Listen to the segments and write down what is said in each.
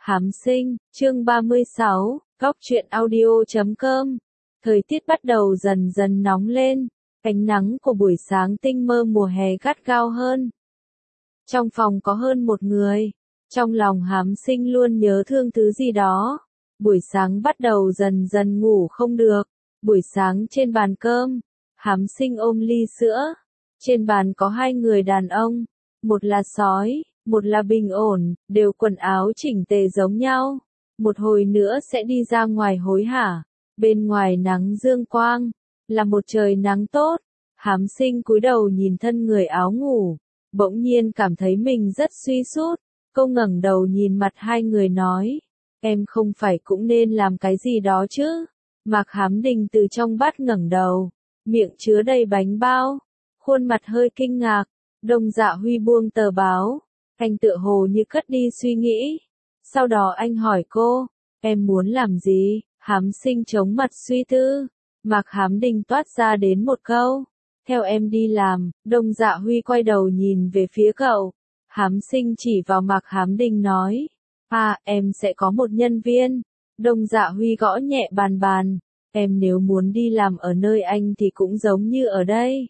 Hám sinh, chương 36, góc truyện audio.com. Thời tiết bắt đầu dần dần nóng lên, ánh nắng của buổi sáng tinh mơ mùa hè gắt gao hơn. Trong phòng có hơn một người, trong lòng Hám sinh luôn nhớ thương thứ gì đó. Buổi sáng bắt đầu dần dần ngủ không được, buổi sáng trên bàn cơm, Hám sinh ôm ly sữa. Trên bàn có hai người đàn ông, một là sói, một là bình ổn, đều quần áo chỉnh tề giống nhau. Một hồi nữa sẽ đi ra ngoài hối hả. Bên ngoài nắng dương quang, là một trời nắng tốt. Hám sinh cúi đầu nhìn thân người áo ngủ, bỗng nhiên cảm thấy mình rất suy sút. Cô ngẩng đầu nhìn mặt hai người nói, em không phải cũng nên làm cái gì đó chứ? Mạc Hám Đình từ trong bát ngẩng đầu, miệng chứa đầy bánh bao, khuôn mặt hơi kinh ngạc. Đông Dạ Huy buông tờ báo, anh tựa hồ như cất đi suy nghĩ. Sau đó anh hỏi cô, em muốn làm gì? Hám sinh chống mặt suy tư. Mạc Hám Đình toát ra đến một câu, theo em đi làm. Đông Dạ Huy quay đầu nhìn về phía cậu. Hám sinh chỉ vào Mạc Hám Đình nói, em sẽ có một nhân viên. Đông Dạ Huy gõ nhẹ bàn bàn, em nếu muốn đi làm ở nơi anh thì cũng giống như ở đây.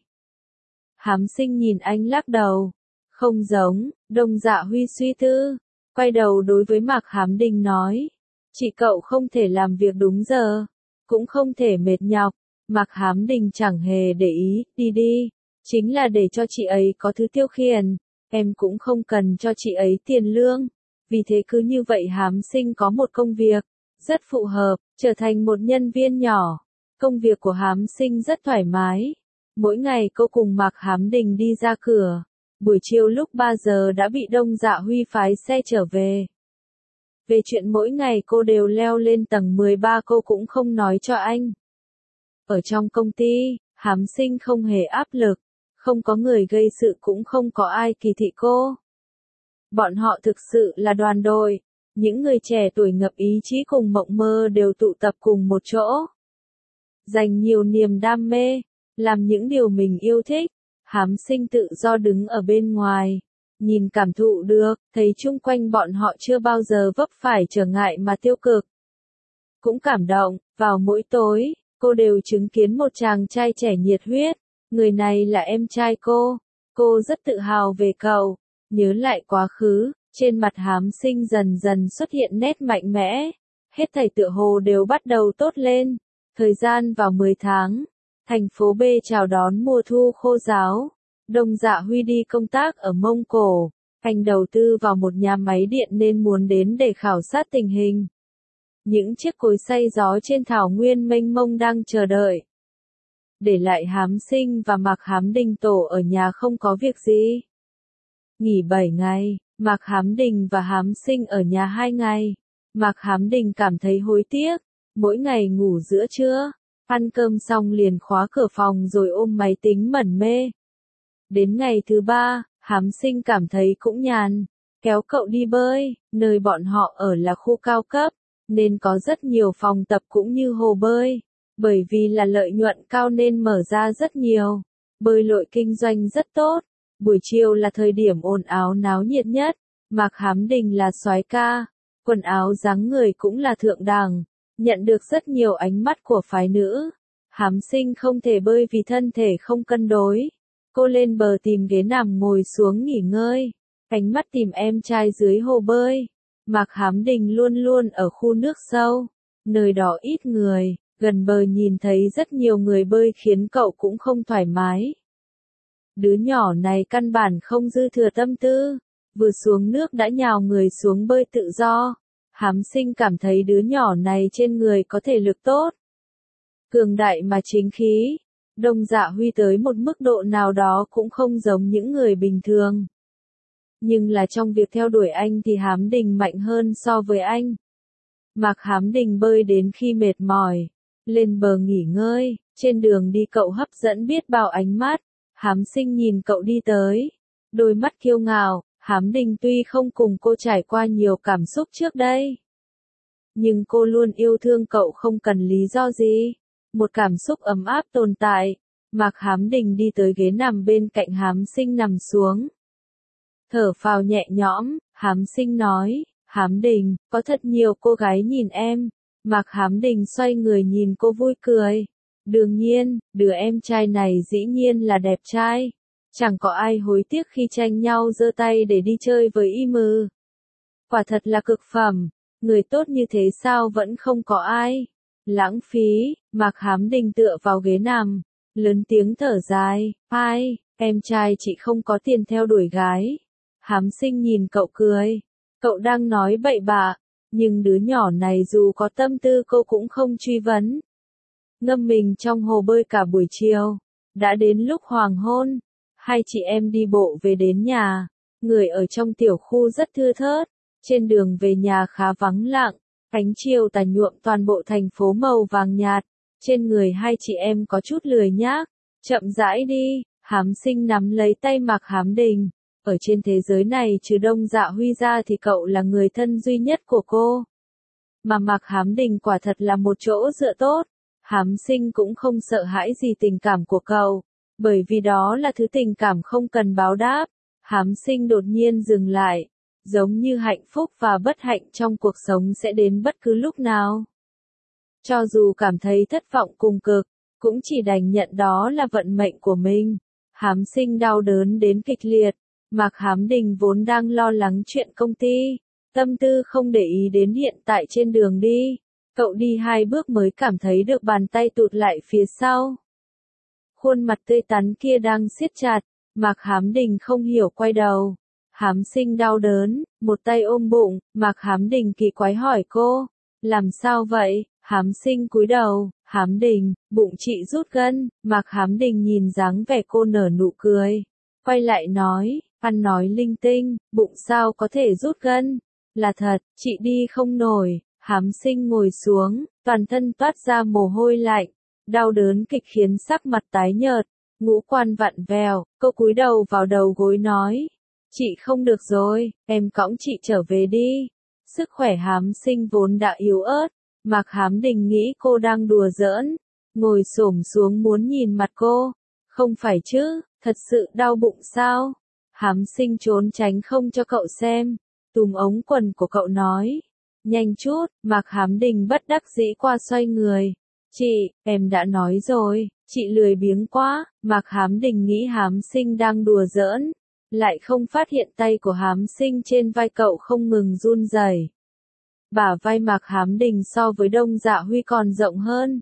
Hám sinh nhìn anh lắc đầu, không giống. Đông Dạ Huy suy tư, quay đầu đối với Mạc Hám Đình nói, chị cậu không thể làm việc đúng giờ, cũng không thể mệt nhọc. Mạc Hám Đình chẳng hề để ý, đi đi, chính là để cho chị ấy có thứ tiêu khiển, em cũng không cần cho chị ấy tiền lương. Vì thế cứ như vậy Hám sinh có một công việc, rất phù hợp, trở thành một nhân viên nhỏ. Công việc của Hám sinh rất thoải mái. Mỗi ngày cô cùng Mạc Hám Đình đi ra cửa, buổi chiều lúc 3 giờ đã bị Đông Dạ Huy phái xe trở về. Về chuyện mỗi ngày cô đều leo lên tầng 13 cô cũng không nói cho anh. Ở trong công ty, Hám sinh không hề áp lực, không có người gây sự cũng không có ai kỳ thị cô. Bọn họ thực sự là đoàn đội, những người trẻ tuổi ngập ý chí cùng mộng mơ đều tụ tập cùng một chỗ. Dành nhiều niềm đam mê, làm những điều mình yêu thích. Hám sinh tự do đứng ở bên ngoài, nhìn cảm thụ được, thấy chung quanh bọn họ chưa bao giờ vấp phải trở ngại mà tiêu cực. Cũng cảm động, vào mỗi tối, cô đều chứng kiến một chàng trai trẻ nhiệt huyết, người này là em trai cô rất tự hào về cậu. Nhớ lại quá khứ, trên mặt Hám sinh dần dần xuất hiện nét mạnh mẽ, hết thảy tựa hồ đều bắt đầu tốt lên. Thời gian vào 10 tháng, thành phố B chào đón mùa thu khô ráo. Đông Dạ Huy đi công tác ở Mông Cổ, anh đầu tư vào một nhà máy điện nên muốn đến để khảo sát tình hình. Những chiếc cối xay gió trên thảo nguyên mênh mông đang chờ đợi. Để lại Hám sinh và Mạc Hám Đình tổ ở nhà không có việc gì. Nghỉ 7 ngày, Mạc Hám Đình và Hám sinh ở nhà 2 ngày. Mạc Hám Đình cảm thấy hối tiếc, mỗi ngày ngủ giữa trưa, ăn cơm xong liền khóa cửa phòng rồi ôm máy tính mẩn mê. Đến ngày thứ 3, Hám sinh cảm thấy cũng nhàn, kéo cậu đi bơi. Nơi bọn họ ở là khu cao cấp, nên có rất nhiều phòng tập cũng như hồ bơi. Bởi vì là lợi nhuận cao nên mở ra rất nhiều. Bơi lội kinh doanh rất tốt. Buổi chiều là thời điểm ồn ào náo nhiệt nhất. Mạc Hám Đình là soái ca, quần áo dáng người cũng là thượng đẳng, nhận được rất nhiều ánh mắt của phái nữ. Hám sinh không thể bơi vì thân thể không cân đối. Cô lên bờ tìm ghế nằm ngồi xuống nghỉ ngơi, ánh mắt tìm em trai dưới hồ bơi. Mạc Hám Đình luôn luôn ở khu nước sâu, nơi đó ít người, gần bờ nhìn thấy rất nhiều người bơi khiến cậu cũng không thoải mái. Đứa nhỏ này căn bản không dư thừa tâm tư, vừa xuống nước đã nhào người xuống bơi tự do. Hám sinh cảm thấy đứa nhỏ này trên người có thể lực tốt, cường đại mà chính khí. Đông Dạ Huy tới một mức độ nào đó cũng không giống những người bình thường. Nhưng là trong việc theo đuổi anh thì Hám Đình mạnh hơn so với anh. Mạc Hám Đình bơi đến khi mệt mỏi, lên bờ nghỉ ngơi, trên đường đi cậu hấp dẫn biết bao ánh mắt. Hám sinh nhìn cậu đi tới, đôi mắt kiêu ngạo. Hám Đình tuy không cùng cô trải qua nhiều cảm xúc trước đây, nhưng cô luôn yêu thương cậu không cần lý do gì. Một cảm xúc ấm áp tồn tại. Mạc Hám Đình đi tới ghế nằm bên cạnh Hám sinh nằm xuống. Thở phào nhẹ nhõm, Hám sinh nói, Hám Đình, có thật nhiều cô gái nhìn em. Mạc Hám Đình xoay người nhìn cô vui cười. Đương nhiên, đứa em trai này dĩ nhiên là đẹp trai. Chẳng có ai hối tiếc khi tranh nhau giơ tay để đi chơi với y mừ. Quả thật là cực phẩm, người tốt như thế sao vẫn không có ai. Lãng phí, Mạc Hám Đình tựa vào ghế nằm, lớn tiếng thở dài, ai, em trai chị không có tiền theo đuổi gái. Hám Sinh nhìn cậu cười, cậu đang nói bậy bạ, nhưng đứa nhỏ này dù có tâm tư cô cũng không truy vấn. Ngâm mình trong hồ bơi cả buổi chiều, đã đến lúc hoàng hôn, hai chị em đi bộ về đến nhà, người ở trong tiểu khu rất thưa thớt, trên đường về nhà khá vắng lặng, ánh chiều tà nhuộm toàn bộ thành phố màu vàng nhạt, trên người hai chị em có chút lười nhác, chậm rãi đi, Hám Sinh nắm lấy tay Mạc Hám Đình, ở trên thế giới này trừ Đông Dạ Huy ra thì cậu là người thân duy nhất của cô. Mà Mạc Hám Đình quả thật là một chỗ dựa tốt. Hám Sinh cũng không sợ hãi gì tình cảm của cậu, bởi vì đó là thứ tình cảm không cần báo đáp. Hám Sinh đột nhiên dừng lại, giống như hạnh phúc và bất hạnh trong cuộc sống sẽ đến bất cứ lúc nào. Cho dù cảm thấy thất vọng cùng cực, cũng chỉ đành nhận đó là vận mệnh của mình. Hám Sinh đau đớn đến kịch liệt, Mạc Hám Đình vốn đang lo lắng chuyện công ty, tâm tư không để ý đến hiện tại trên đường đi. Cậu đi 2 bước mới cảm thấy được bàn tay tụt lại phía sau. Khuôn mặt tươi tắn kia đang siết chặt, Mạc Hám Đình không hiểu quay đầu. Hám Sinh đau đớn, một tay ôm bụng, Mạc Hám Đình kỳ quái hỏi cô, làm sao vậy? Hám Sinh cúi đầu, Hám Đình, bụng chị rút gân, Mạc Hám Đình nhìn dáng vẻ cô nở nụ cười, quay lại nói, ăn nói linh tinh, bụng sao có thể rút gân? Là thật, chị đi không nổi. Hám Sinh ngồi xuống, toàn thân toát ra mồ hôi lạnh, đau đớn kịch khiến sắc mặt tái nhợt, ngũ quan vặn vẹo, cô cúi đầu vào đầu gối nói, chị không được rồi, em cõng chị trở về đi. Sức khỏe Hám Sinh vốn đã yếu ớt, Mạc Hám Đình nghĩ cô đang đùa giỡn, ngồi xổm xuống muốn nhìn mặt cô, không phải chứ, thật sự đau bụng sao? Hám Sinh trốn tránh không cho cậu xem, túm ống quần của cậu nói. Nhanh chút, Mạc Hám Đình bất đắc dĩ qua xoay người. Chị, em đã nói rồi, chị lười biếng quá. Mạc Hám Đình nghĩ Hám Sinh đang đùa giỡn, lại không phát hiện tay của Hám Sinh trên vai cậu không ngừng run rẩy. Bả vai Mạc Hám Đình so với Đông Dạ Huy còn rộng hơn.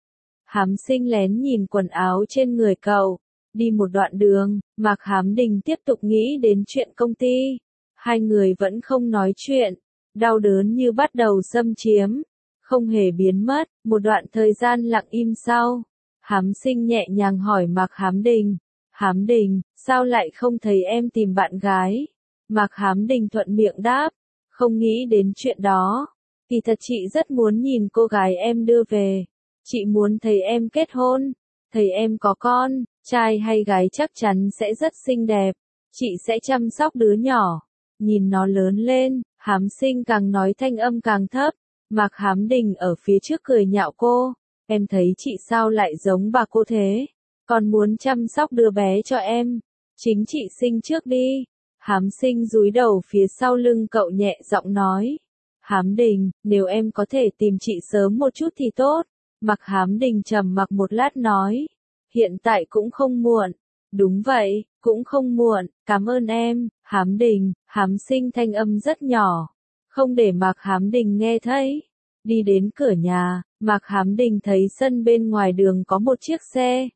Hám Sinh lén nhìn quần áo trên người cậu. Đi một đoạn đường, Mạc Hám Đình tiếp tục nghĩ đến chuyện công ty. Hai người vẫn không nói chuyện. Đau đớn như bắt đầu xâm chiếm, không hề biến mất, một đoạn thời gian lặng im sau. Hám Sinh nhẹ nhàng hỏi Mạc Hám Đình, Hám Đình, sao lại không thấy em tìm bạn gái? Mạc Hám Đình thuận miệng đáp, không nghĩ đến chuyện đó. Kỳ thật chị rất muốn nhìn cô gái em đưa về. Chị muốn thấy em kết hôn, thấy em có con, trai hay gái chắc chắn sẽ rất xinh đẹp. Chị sẽ chăm sóc đứa nhỏ, nhìn nó lớn lên. Hám Sinh càng nói thanh âm càng thấp, Mạc Hám Đình ở phía trước cười nhạo cô, em thấy chị sao lại giống bà cô thế, còn muốn chăm sóc đứa bé cho em, chính chị sinh trước đi. Hám Sinh dúi đầu phía sau lưng cậu nhẹ giọng nói, Hám Đình, nếu em có thể tìm chị sớm một chút thì tốt. Mạc Hám Đình trầm mặc một lát nói, hiện tại cũng không muộn. Đúng vậy, cũng không muộn, cảm ơn em. Hám Đình, Hám Sinh thanh âm rất nhỏ, không để Mạc Hám Đình nghe thấy. Đi đến cửa nhà, Mạc Hám Đình thấy sân bên ngoài đường có một chiếc xe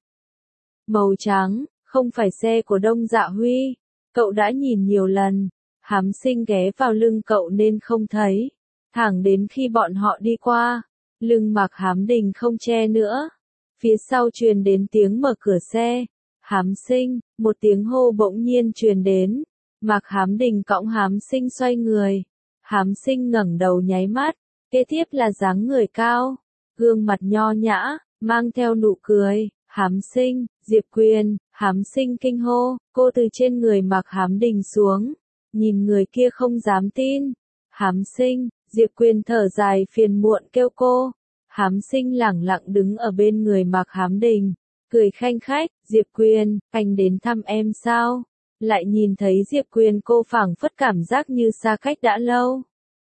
màu trắng, không phải xe của Đông Dạ Huy. Cậu đã nhìn nhiều lần. Hám Sinh ghé vào lưng cậu nên không thấy, thẳng đến khi bọn họ đi qua, lưng Mạc Hám Đình không che nữa. Phía sau truyền đến tiếng mở cửa xe. Hám Sinh, một tiếng hô bỗng nhiên truyền đến. Mạc Hám Đình cõng Hám Sinh xoay người. Hám Sinh ngẩng đầu nháy mắt, kế tiếp là dáng người cao, gương mặt nho nhã, mang theo nụ cười. Hám Sinh, Diệp Quyền. Hám Sinh kinh hô, cô từ trên người Mạc Hám Đình xuống, nhìn người kia không dám tin. Hám Sinh, Diệp Quyền thở dài phiền muộn kêu cô. Hám Sinh lẳng lặng đứng ở bên người Mạc Hám Đình, cười khanh khách, Diệp Quyền, anh đến thăm em sao? Lại nhìn thấy Diệp Quyền cô phảng phất cảm giác như xa cách đã lâu.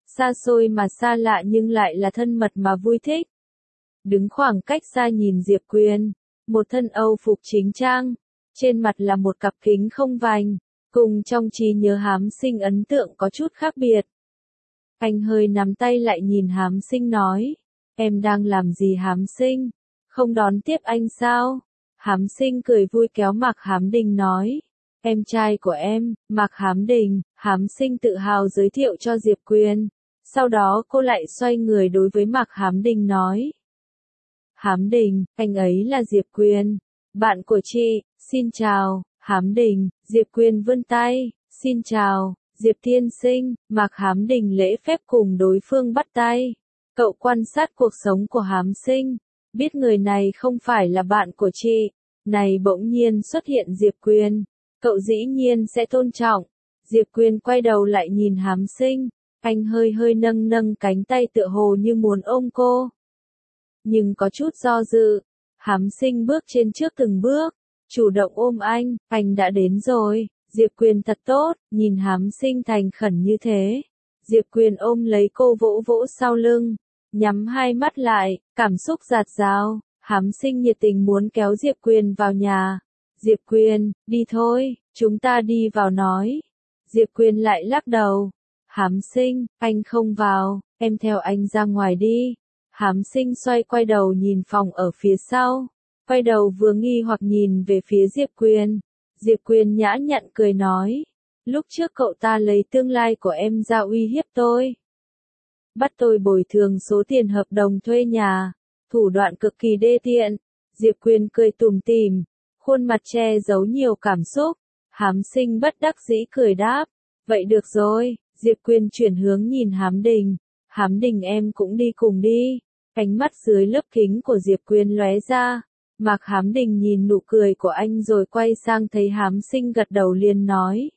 xa xôi mà xa lạ nhưng lại là thân mật mà vui thích. Đứng khoảng cách xa nhìn Diệp Quyền, một thân Âu phục chính trang, trên mặt là một cặp kính không vành, cùng trong trí nhớ Hám Sinh ấn tượng có chút khác biệt. Anh hơi nắm tay lại nhìn Hám Sinh nói, em đang làm gì Hám Sinh? Không đón tiếp anh sao? Hám Sinh cười vui kéo Mạc Hám Đình nói, em trai của em, Mạc Hám Đình. Hám Sinh tự hào giới thiệu cho Diệp Quyền, sau đó cô lại xoay người đối với Mạc Hám Đình nói, Hám Đình, anh ấy là Diệp Quyền, bạn của chị, xin chào. Hám Đình. Diệp Quyền vươn tay, xin chào, Diệp tiên sinh. Mạc Hám Đình lễ phép cùng đối phương bắt tay. Cậu quan sát cuộc sống của Hám Sinh, biết người này không phải là bạn của chị, này bỗng nhiên xuất hiện Diệp Quyền, cậu dĩ nhiên sẽ tôn trọng. Diệp Quyền quay đầu lại nhìn Hám Sinh, anh hơi hơi nâng nâng cánh tay tựa hồ như muốn ôm cô. Nhưng có chút do dự, Hám Sinh bước trên trước từng bước, chủ động ôm anh đã đến rồi. Diệp Quyền thật tốt, nhìn Hám Sinh thành khẩn như thế. Diệp Quyền ôm lấy cô vỗ vỗ sau lưng, nhắm hai mắt lại, cảm xúc dạt dào. Hám Sinh nhiệt tình muốn kéo Diệp Quyền vào nhà. Diệp Quyền, đi thôi, chúng ta đi vào nói. Diệp Quyền lại lắc đầu. Hám Sinh, anh không vào, em theo anh ra ngoài đi. Hám Sinh xoay quay đầu nhìn phòng ở phía sau, quay đầu vừa nghi hoặc nhìn về phía Diệp Quyền. Diệp Quyền nhã nhặn cười nói, lúc trước cậu ta lấy tương lai của em ra uy hiếp tôi, bắt tôi bồi thường số tiền hợp đồng thuê nhà, thủ đoạn cực kỳ đê tiện. Diệp Quyền cười tủm tỉm, khuôn mặt che giấu nhiều cảm xúc. Hám Sinh bất đắc dĩ cười đáp, vậy được rồi. Diệp Quyền chuyển hướng nhìn Hám Đình, Hám Đình em cũng đi cùng đi. Ánh mắt dưới lớp kính của Diệp Quyền lóe ra. Mạc Hám Đình nhìn nụ cười của anh rồi quay sang thấy Hám Sinh gật đầu liền nói,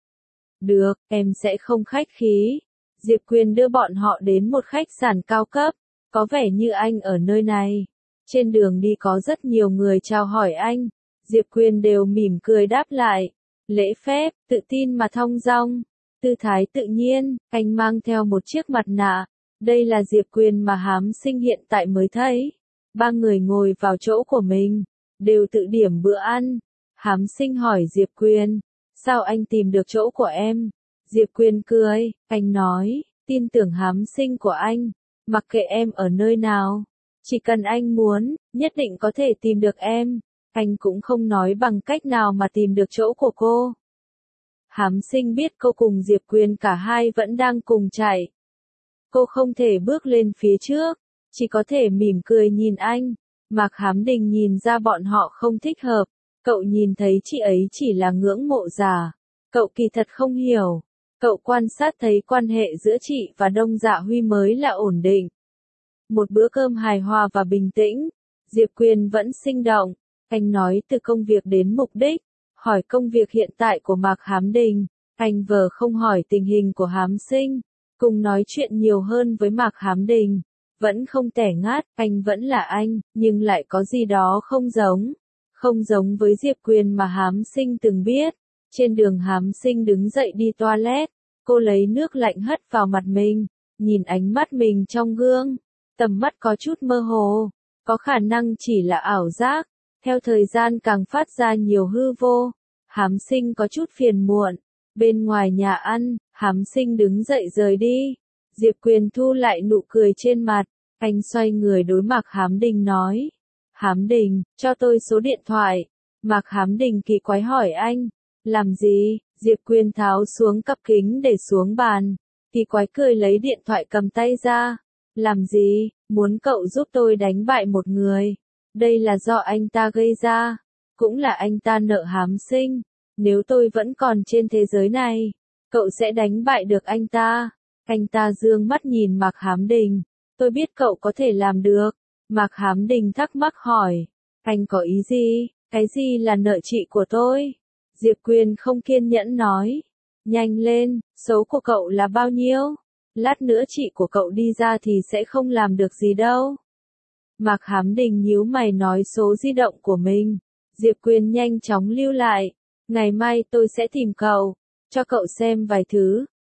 được, em sẽ không khách khí. Diệp Quyền đưa bọn họ đến một khách sạn cao cấp, có vẻ như anh ở nơi này. Trên đường đi có rất nhiều người chào hỏi anh, Diệp Quyền đều mỉm cười đáp lại, lễ phép, tự tin mà thong dong, tư thái tự nhiên. Anh mang theo một chiếc mặt nạ, đây là Diệp Quyền mà Hám Sinh hiện tại mới thấy. Ba người ngồi vào chỗ của mình, đều tự điểm bữa ăn. Hám Sinh hỏi Diệp Quyền, sao anh tìm được chỗ của em? Diệp Quyền cười, anh nói, tin tưởng Hám Sinh của anh, mặc kệ em ở nơi nào, chỉ cần anh muốn, nhất định có thể tìm được em. Anh cũng không nói bằng cách nào mà tìm được chỗ của cô. Hám Sinh biết cô cùng Diệp Quyền cả hai vẫn đang cùng chạy. Cô không thể bước lên phía trước, chỉ có thể mỉm cười nhìn anh. Mạc Hám Đình nhìn ra bọn họ không thích hợp, cậu nhìn thấy chị ấy chỉ là ngưỡng mộ giả. Cậu kỳ thật không hiểu. Cậu quan sát thấy quan hệ giữa chị và Đông Dạ Huy mới là ổn định. Một bữa cơm hài hòa và bình tĩnh. Diệp Quyền vẫn sinh động. Anh nói từ công việc đến mục đích, hỏi công việc hiện tại của Mạc Hám Đình. Anh vờ không hỏi tình hình của Hám Sinh, cùng nói chuyện nhiều hơn với Mạc Hám Đình. Vẫn không tẻ ngát, anh vẫn là anh, nhưng lại có gì đó không giống. Không giống với Diệp Quyền mà Hám Sinh từng biết. Trên đường Hám Sinh đứng dậy đi toilet, cô lấy nước lạnh hất vào mặt mình, nhìn ánh mắt mình trong gương. Tầm mắt có chút mơ hồ, có khả năng chỉ là ảo giác. Theo thời gian càng phát ra nhiều hư vô, Hám Sinh có chút phiền muộn. Bên ngoài nhà ăn, Hám Sinh đứng dậy rời đi. Diệp Quyền thu lại nụ cười trên mặt, anh xoay người đối Mạc Hám Đình nói, Hám Đình, cho tôi số điện thoại. Mạc Hám Đình kỳ quái hỏi anh, làm gì? Diệp Quyền tháo xuống cặp kính để xuống bàn, kỳ quái cười lấy điện thoại cầm tay ra, làm gì? Muốn cậu giúp tôi đánh bại một người. Đây là do anh ta gây ra, cũng là anh ta nợ Hám Sinh. Nếu tôi vẫn còn trên thế giới này, cậu sẽ đánh bại được anh ta. Anh ta dương mắt nhìn Mạc Hám Đình, tôi biết cậu có thể làm được. Mạc Hám Đình thắc mắc hỏi, anh có ý gì? Cái gì là nợ chị của tôi? Diệp Quyền không kiên nhẫn nói, nhanh lên, số của cậu là bao nhiêu? Lát nữa chị của cậu đi ra thì sẽ không làm được gì đâu. Mạc Hám Đình nhíu mày nói số di động của mình. Diệp Quyền nhanh chóng lưu lại, ngày mai tôi sẽ tìm cậu, cho cậu xem vài thứ.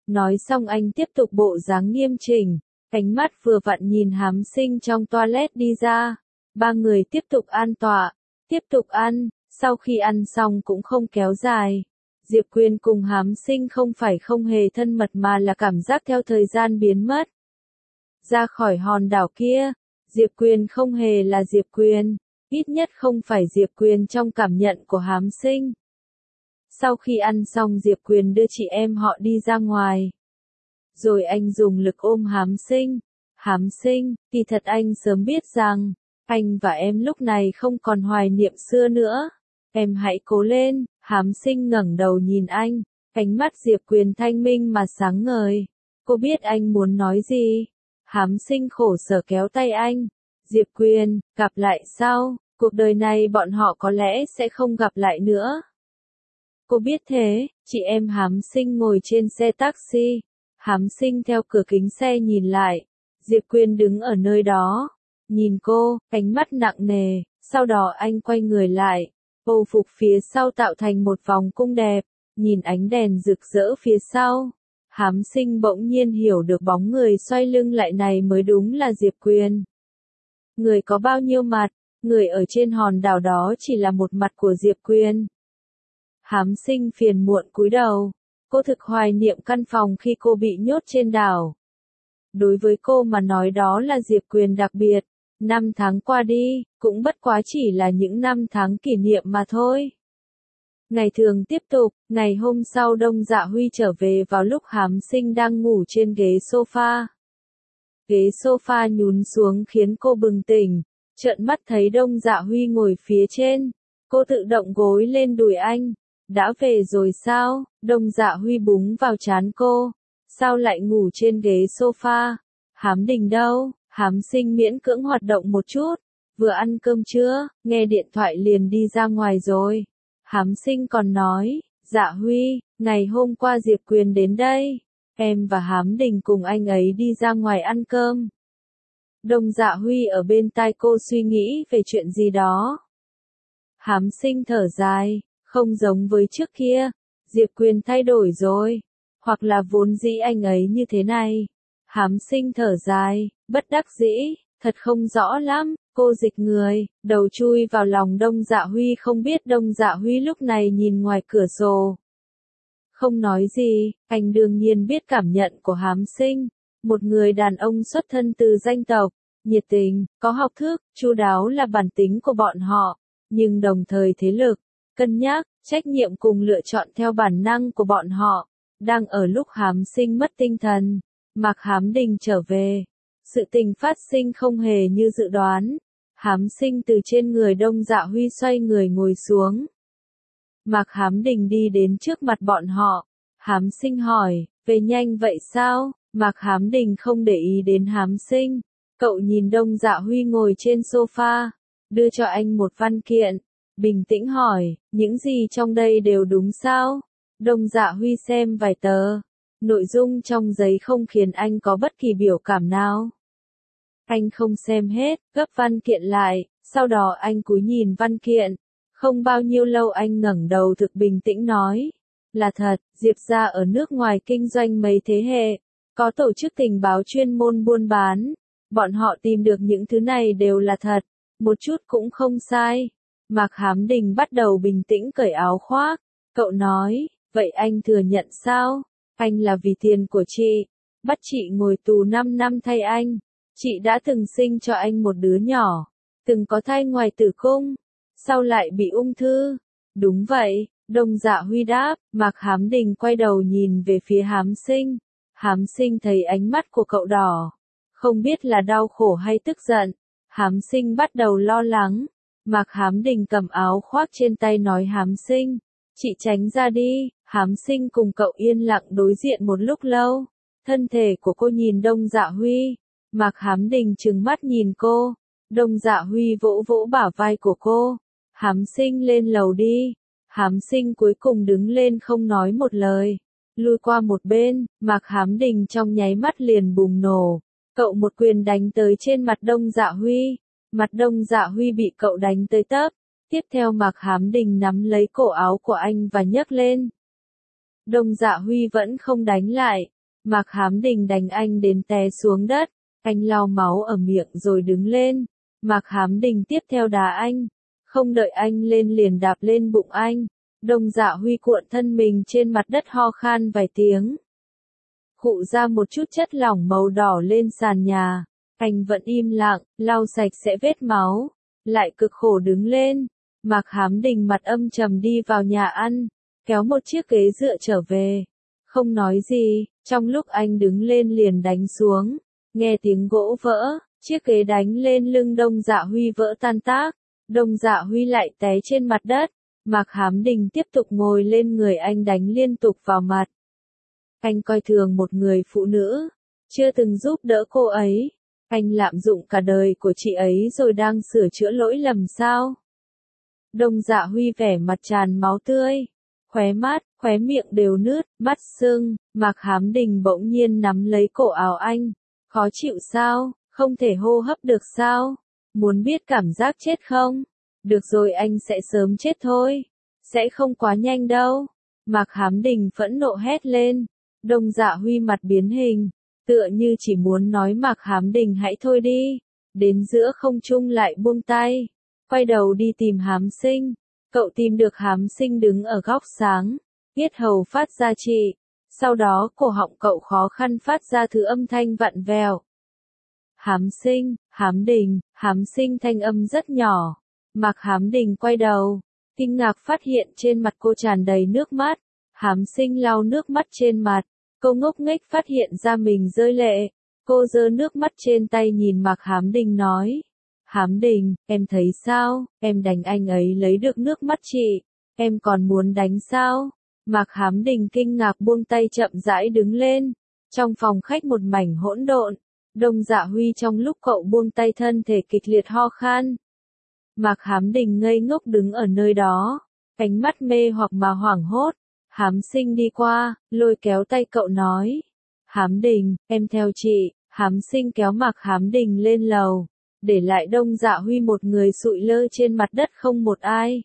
Nói xong anh tiếp tục bộ dáng nghiêm chỉnh, ánh mắt vừa vặn nhìn Hám Sinh trong toilet đi ra. Ba người tiếp tục an tọa, tiếp tục ăn, sau khi ăn xong cũng không kéo dài. Diệp Quyên cùng Hám Sinh không phải không hề thân mật mà là cảm giác theo thời gian biến mất. Ra khỏi hòn đảo kia, Diệp Quyên không hề là Diệp Quyên, ít nhất không phải Diệp Quyên trong cảm nhận của Hám Sinh. Sau khi ăn xong Diệp Quyên đưa chị em họ đi ra ngoài. Rồi anh dùng lực ôm Hám Sinh. Hám Sinh, kỳ thật anh sớm biết rằng, anh và em lúc này không còn hoài niệm xưa nữa. Em hãy cố lên, Hám Sinh ngẩng đầu nhìn anh, ánh mắt Diệp Quyên thanh minh mà sáng ngời. Cô biết anh muốn nói gì. Hám Sinh khổ sở kéo tay anh. Diệp Quyên, gặp lại sau, cuộc đời này bọn họ có lẽ sẽ không gặp lại nữa. Cô biết thế, chị em Hám Sinh ngồi trên xe taxi. Hám Sinh theo cửa kính xe nhìn lại. Diệp Quyên đứng ở nơi đó. Nhìn cô, ánh mắt nặng nề, sau đó anh quay người lại. Âu phục phía sau tạo thành một vòng cung đẹp, nhìn ánh đèn rực rỡ phía sau. Hám Sinh bỗng nhiên hiểu được bóng người xoay lưng lại này mới đúng là Diệp Quyên. Người có bao nhiêu mặt, người ở trên hòn đảo đó chỉ là một mặt của Diệp Quyên. Hám Sinh phiền muộn cúi đầu, cô thực hoài niệm căn phòng khi cô bị nhốt trên đảo. Đối với cô mà nói đó là Diệp Quyên đặc biệt. 5 tháng qua đi, cũng bất quá chỉ là những năm tháng kỷ niệm mà thôi. Ngày thường tiếp tục, ngày hôm sau Đông Dạ Huy trở về vào lúc Hám Sinh đang ngủ trên ghế sofa. Ghế sofa nhún xuống khiến cô bừng tỉnh, trợn mắt thấy Đông Dạ Huy ngồi phía trên. Cô tự động gối lên đùi anh. Đã về rồi sao? Đông Dạ Huy búng vào trán cô. Sao lại ngủ trên ghế sofa? Hám Đình đâu? Hám Sinh miễn cưỡng hoạt động một chút. Vừa ăn cơm trưa, nghe điện thoại liền đi ra ngoài rồi. Hám Sinh còn nói, Dạ Huy, ngày hôm qua Diệp Quyên đến đây. Em và Hám Đình cùng anh ấy đi ra ngoài ăn cơm. Đông Dạ Huy ở bên tai cô suy nghĩ về chuyện gì đó. Hám Sinh thở dài, không giống với trước kia. Diệp Quyên thay đổi rồi. Hoặc là vốn dĩ anh ấy như thế này. Hám Sinh thở dài, bất đắc dĩ, thật không rõ lắm. Cô dịch người, đầu chui vào lòng Đông Dạ Huy, không biết Đông Dạ Huy lúc này nhìn ngoài cửa sổ. Không nói gì, anh đương nhiên biết cảm nhận của Hám Sinh. Một người đàn ông xuất thân từ danh tộc, nhiệt tình, có học thức, chu đáo là bản tính của bọn họ. Nhưng đồng thời thế lực, cân nhắc, trách nhiệm cùng lựa chọn theo bản năng của bọn họ. Đang ở lúc Hám Sinh mất tinh thần, Mạc Hám Đình trở về. Sự tình phát sinh không hề như dự đoán. Hám Sinh từ trên người Đông Dạ Huy xoay người ngồi xuống. Mạc Hám Đình đi đến trước mặt bọn họ. Hám Sinh hỏi, về nhanh vậy sao? Mạc Hám Đình không để ý đến Hám Sinh. Cậu nhìn Đông Dạ Huy ngồi trên sofa, đưa cho anh một văn kiện. Bình tĩnh hỏi, những gì trong đây đều đúng sao? Đông Dạ Huy xem vài tờ. Nội dung trong giấy không khiến anh có bất kỳ biểu cảm nào. Anh không xem hết, gấp văn kiện lại, sau đó anh cúi nhìn văn kiện. Không bao nhiêu lâu anh ngẩng đầu thực bình tĩnh nói. Là thật, Diệp gia ở nước ngoài kinh doanh mấy thế hệ, có tổ chức tình báo chuyên môn buôn bán. Bọn họ tìm được những thứ này đều là thật, một chút cũng không sai. Mạc Hám Đình bắt đầu bình tĩnh cởi áo khoác. Cậu nói, vậy anh thừa nhận sao? Anh là vì tiền của chị, bắt chị ngồi tù 5 năm thay anh. Chị đã từng sinh cho anh một đứa nhỏ, từng có thai ngoài tử cung, sau lại bị ung thư. Đúng vậy, Đông Dạ Huy đáp. Mạc Hám Đình quay đầu nhìn về phía Hám Sinh. Hám Sinh thấy ánh mắt của cậu đỏ, không biết là đau khổ hay tức giận. Hám Sinh bắt đầu lo lắng. Mạc Hám Đình cầm áo khoác trên tay nói Hám Sinh, chị tránh ra đi. Hám Sinh cùng cậu yên lặng đối diện một lúc lâu. Thân thể của cô nhìn Đông Dạ Huy. Mạc Hám Đình trừng mắt nhìn cô. Đông Dạ Huy vỗ vỗ bả vai của cô. Hám Sinh lên lầu đi. Hám Sinh cuối cùng đứng lên không nói một lời. Lui qua một bên, Mạc Hám Đình trong nháy mắt liền bùng nổ. Cậu một quyền đánh tới trên mặt Đông Dạ Huy. Mặt Đông Dạ Huy bị cậu đánh tới tấp. Tiếp theo Mạc Hám Đình nắm lấy cổ áo của anh và nhấc lên. Đông Dạ Huy vẫn không đánh lại. Mạc Hám Đình đánh anh đến té xuống đất, anh lau máu ở miệng rồi đứng lên. Mạc Hám Đình tiếp theo đá anh, không đợi anh lên liền đạp lên bụng anh. Đông Dạ Huy cuộn thân mình trên mặt đất ho khan vài tiếng. Khụ ra một chút chất lỏng màu đỏ lên sàn nhà. Anh vẫn im lặng, lau sạch sẽ vết máu, lại cực khổ đứng lên. Mạc Hám Đình mặt âm trầm đi vào nhà ăn, kéo một chiếc ghế dựa trở về. Không nói gì, trong lúc anh đứng lên liền đánh xuống. Nghe tiếng gỗ vỡ, chiếc ghế đánh lên lưng Đông Dạ Huy vỡ tan tác. Đông Dạ Huy lại té trên mặt đất. Mạc Hám Đình tiếp tục ngồi lên người anh đánh liên tục vào mặt. Anh coi thường một người phụ nữ, chưa từng giúp đỡ cô ấy. Anh lạm dụng cả đời của chị ấy rồi đang sửa chữa lỗi lầm sao? Đông Dạ Huy vẻ mặt tràn máu tươi, khóe mắt, khóe miệng đều nứt, mắt sưng. Mạc Hám Đình bỗng nhiên nắm lấy cổ áo anh. Khó chịu sao? Không thể hô hấp được sao? Muốn biết cảm giác chết không? Được rồi, anh sẽ sớm chết thôi. Sẽ không quá nhanh đâu. Mạc Hám Đình phẫn nộ hét lên. Đông Dạ Huy mặt biến hình, tựa như chỉ muốn nói Mạc Hám Đình hãy thôi đi. Đến giữa không trung lại buông tay, quay đầu đi tìm Hám Sinh. Cậu tìm được Hám Sinh đứng ở góc sáng, yết hầu phát ra chị. Sau đó cổ họng cậu khó khăn phát ra thứ âm thanh vặn vẹo. Hám Sinh, Hám Đình, Hám Sinh thanh âm rất nhỏ. Mạc Hám Đình quay đầu, kinh ngạc phát hiện trên mặt cô tràn đầy nước mắt. Hám Sinh lau nước mắt trên mặt, cô ngốc nghếch phát hiện ra mình rơi lệ. Cô giơ nước mắt trên tay nhìn Mạc Hám Đình nói. Hám Đình, em thấy sao, em đánh anh ấy lấy được nước mắt chị, em còn muốn đánh sao? Mạc Hám Đình kinh ngạc buông tay chậm rãi đứng lên. Trong phòng khách một mảnh hỗn độn. Đông Dạ Huy trong lúc cậu buông tay thân thể kịch liệt ho khan. Mạc Hám Đình ngây ngốc đứng ở nơi đó, ánh mắt mê hoặc mà hoảng hốt. Hám Sinh đi qua, lôi kéo tay cậu nói. Hám Đình, em theo chị. Hám Sinh kéo Mạc Hám Đình lên lầu, để lại Đông Dạ Huy một người sụi lơ trên mặt đất không một ai.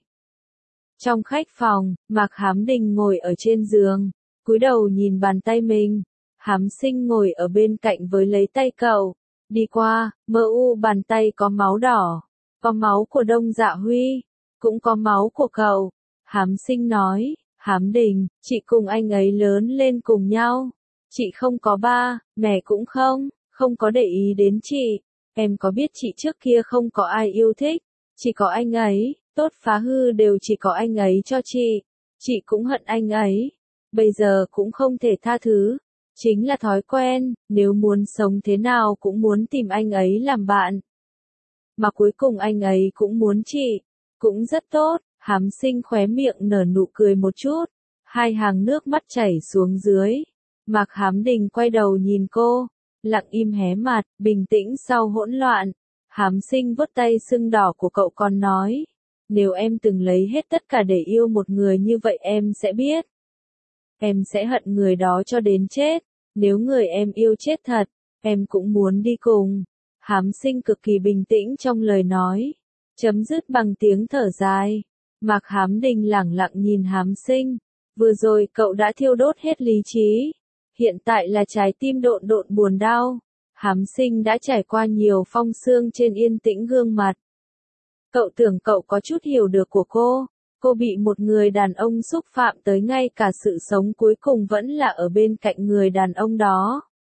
Trong khách phòng, Mạc Hám Đình ngồi ở trên giường, cúi đầu nhìn bàn tay mình. Hám Sinh ngồi ở bên cạnh với lấy tay cậu, đi qua, mơ u bàn tay có máu đỏ, có máu của Đông Dạ Huy, cũng có máu của cậu. Hám Sinh nói, Hám Đình, chị cùng anh ấy lớn lên cùng nhau. Chị không có ba, mẹ cũng không có để ý đến chị. Em có biết chị trước kia không có ai yêu thích, chỉ có anh ấy, tốt phá hư đều chỉ có anh ấy cho chị. Chị cũng hận anh ấy, bây giờ cũng không thể tha thứ. Chính là thói quen, nếu muốn sống thế nào cũng muốn tìm anh ấy làm bạn. Mà cuối cùng anh ấy cũng muốn chị, cũng rất tốt. Hám Sinh khóe miệng nở nụ cười một chút, hai hàng nước mắt chảy xuống dưới. Mạc Hám Đình quay đầu nhìn cô, lặng im hé mặt, bình tĩnh sau hỗn loạn. Hám Sinh vuốt tay sưng đỏ của cậu còn nói, nếu em từng lấy hết tất cả để yêu một người như vậy em sẽ biết. Em sẽ hận người đó cho đến chết, nếu người em yêu chết thật, em cũng muốn đi cùng. Hám Sinh cực kỳ bình tĩnh trong lời nói, chấm dứt bằng tiếng thở dài. Mạc Hám Đình lẳng lặng nhìn Hám Sinh, vừa rồi cậu đã thiêu đốt hết lý trí, hiện tại là trái tim độn độn buồn đau. Hám Sinh đã trải qua nhiều phong sương trên yên tĩnh gương mặt. Cậu tưởng cậu có chút hiểu được của cô bị một người đàn ông xúc phạm tới ngay cả sự sống cuối cùng vẫn là ở bên cạnh người đàn ông đó.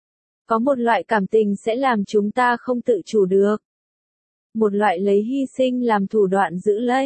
Có một loại cảm tình sẽ làm chúng ta không tự chủ được. Một loại lấy hy sinh làm thủ đoạn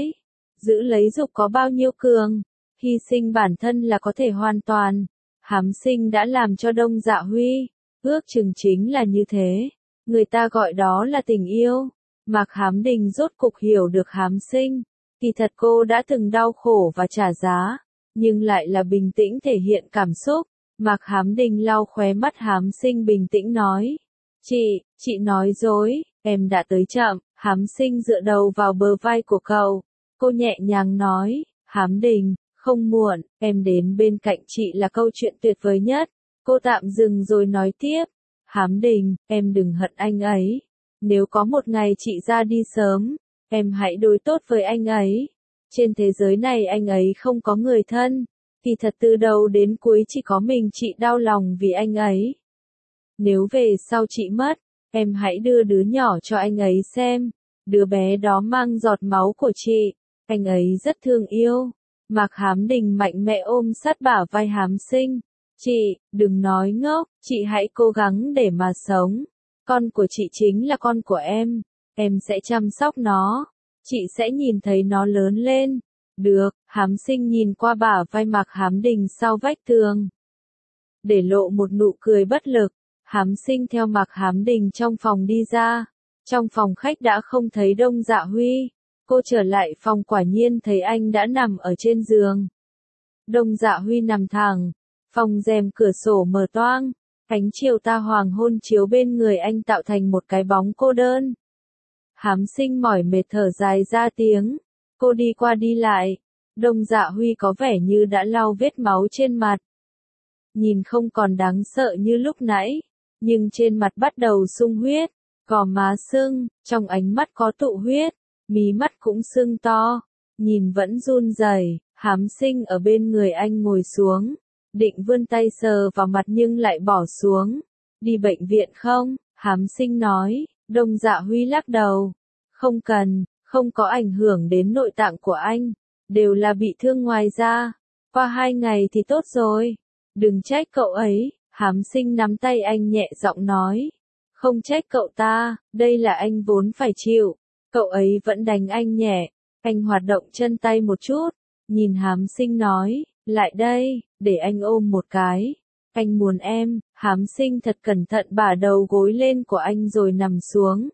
giữ lấy dục có bao nhiêu cường, hy sinh bản thân là có thể hoàn toàn. Hám Sinh đã làm cho Đông Dạ Huy, ước chừng chính là như thế, người ta gọi đó là tình yêu. Mạc Hám Đình rốt cục hiểu được Hám Sinh, kỳ thật cô đã từng đau khổ và trả giá, nhưng lại là bình tĩnh thể hiện cảm xúc. Mạc Hám Đình lau khóe mắt Hám Sinh bình tĩnh nói, chị nói dối, em đã tới chậm. Hám Sinh dựa đầu vào bờ vai của cậu, cô nhẹ nhàng nói, Hám Đình, không muộn, em đến bên cạnh chị là câu chuyện tuyệt vời nhất. Cô tạm dừng rồi nói tiếp, Hám Đình, em đừng hận anh ấy. Nếu có một ngày chị ra đi sớm, em hãy đối tốt với anh ấy. Trên thế giới này anh ấy không có người thân, Kỳ thật từ đầu đến cuối chỉ có mình chị đau lòng vì anh ấy. Nếu về sau chị mất, em hãy đưa đứa nhỏ cho anh ấy xem. Đứa bé đó mang giọt máu của chị, anh ấy rất thương yêu. Mạc Hám Đình mạnh mẽ ôm sát bả vai Hám Sinh. Chị, đừng nói ngốc, chị hãy cố gắng để mà sống. Con của chị chính là con của em sẽ chăm sóc nó. Chị sẽ nhìn thấy nó lớn lên. Được, Hám Sinh nhìn qua bả vai Mạc Hám Đình sau vách tường. Để lộ một nụ cười bất lực, Hám Sinh theo Mạc Hám Đình trong phòng đi ra. Trong phòng khách đã không thấy Đông Dạ Huy. Cô trở lại phòng quả nhiên thấy anh đã nằm ở trên giường. Đông Dạ Huy nằm thẳng, phòng rèm cửa sổ mở toang, ánh chiều tà hoàng hôn chiếu bên người anh tạo thành một cái bóng cô đơn. Hám Sinh mỏi mệt thở dài ra tiếng, cô đi qua đi lại, Đông Dạ Huy có vẻ như đã lau vết máu trên mặt. Nhìn không còn đáng sợ như lúc nãy, nhưng trên mặt bắt đầu sung huyết, gò má sưng, trong ánh mắt có tụ huyết, mí mắt cũng sưng to, nhìn vẫn run rẩy. Hám Sinh ở bên người anh ngồi xuống, định vươn tay sờ vào mặt nhưng lại bỏ xuống. Đi bệnh viện không? Hám Sinh nói. Đông Dạ Huy lắc đầu. Không cần, không có ảnh hưởng đến nội tạng của anh, đều là bị thương ngoài da. Qua 2 ngày thì tốt rồi. Đừng trách cậu ấy. Hám Sinh nắm tay anh nhẹ giọng nói. Không trách cậu ta, đây là anh vốn phải chịu. Cậu ấy vẫn đánh anh nhẹ. Anh hoạt động chân tay một chút, nhìn Hám Sinh nói, lại đây, để anh ôm một cái. Anh muốn em. Hám Sinh thật cẩn thận bả đầu gối lên của anh rồi nằm xuống.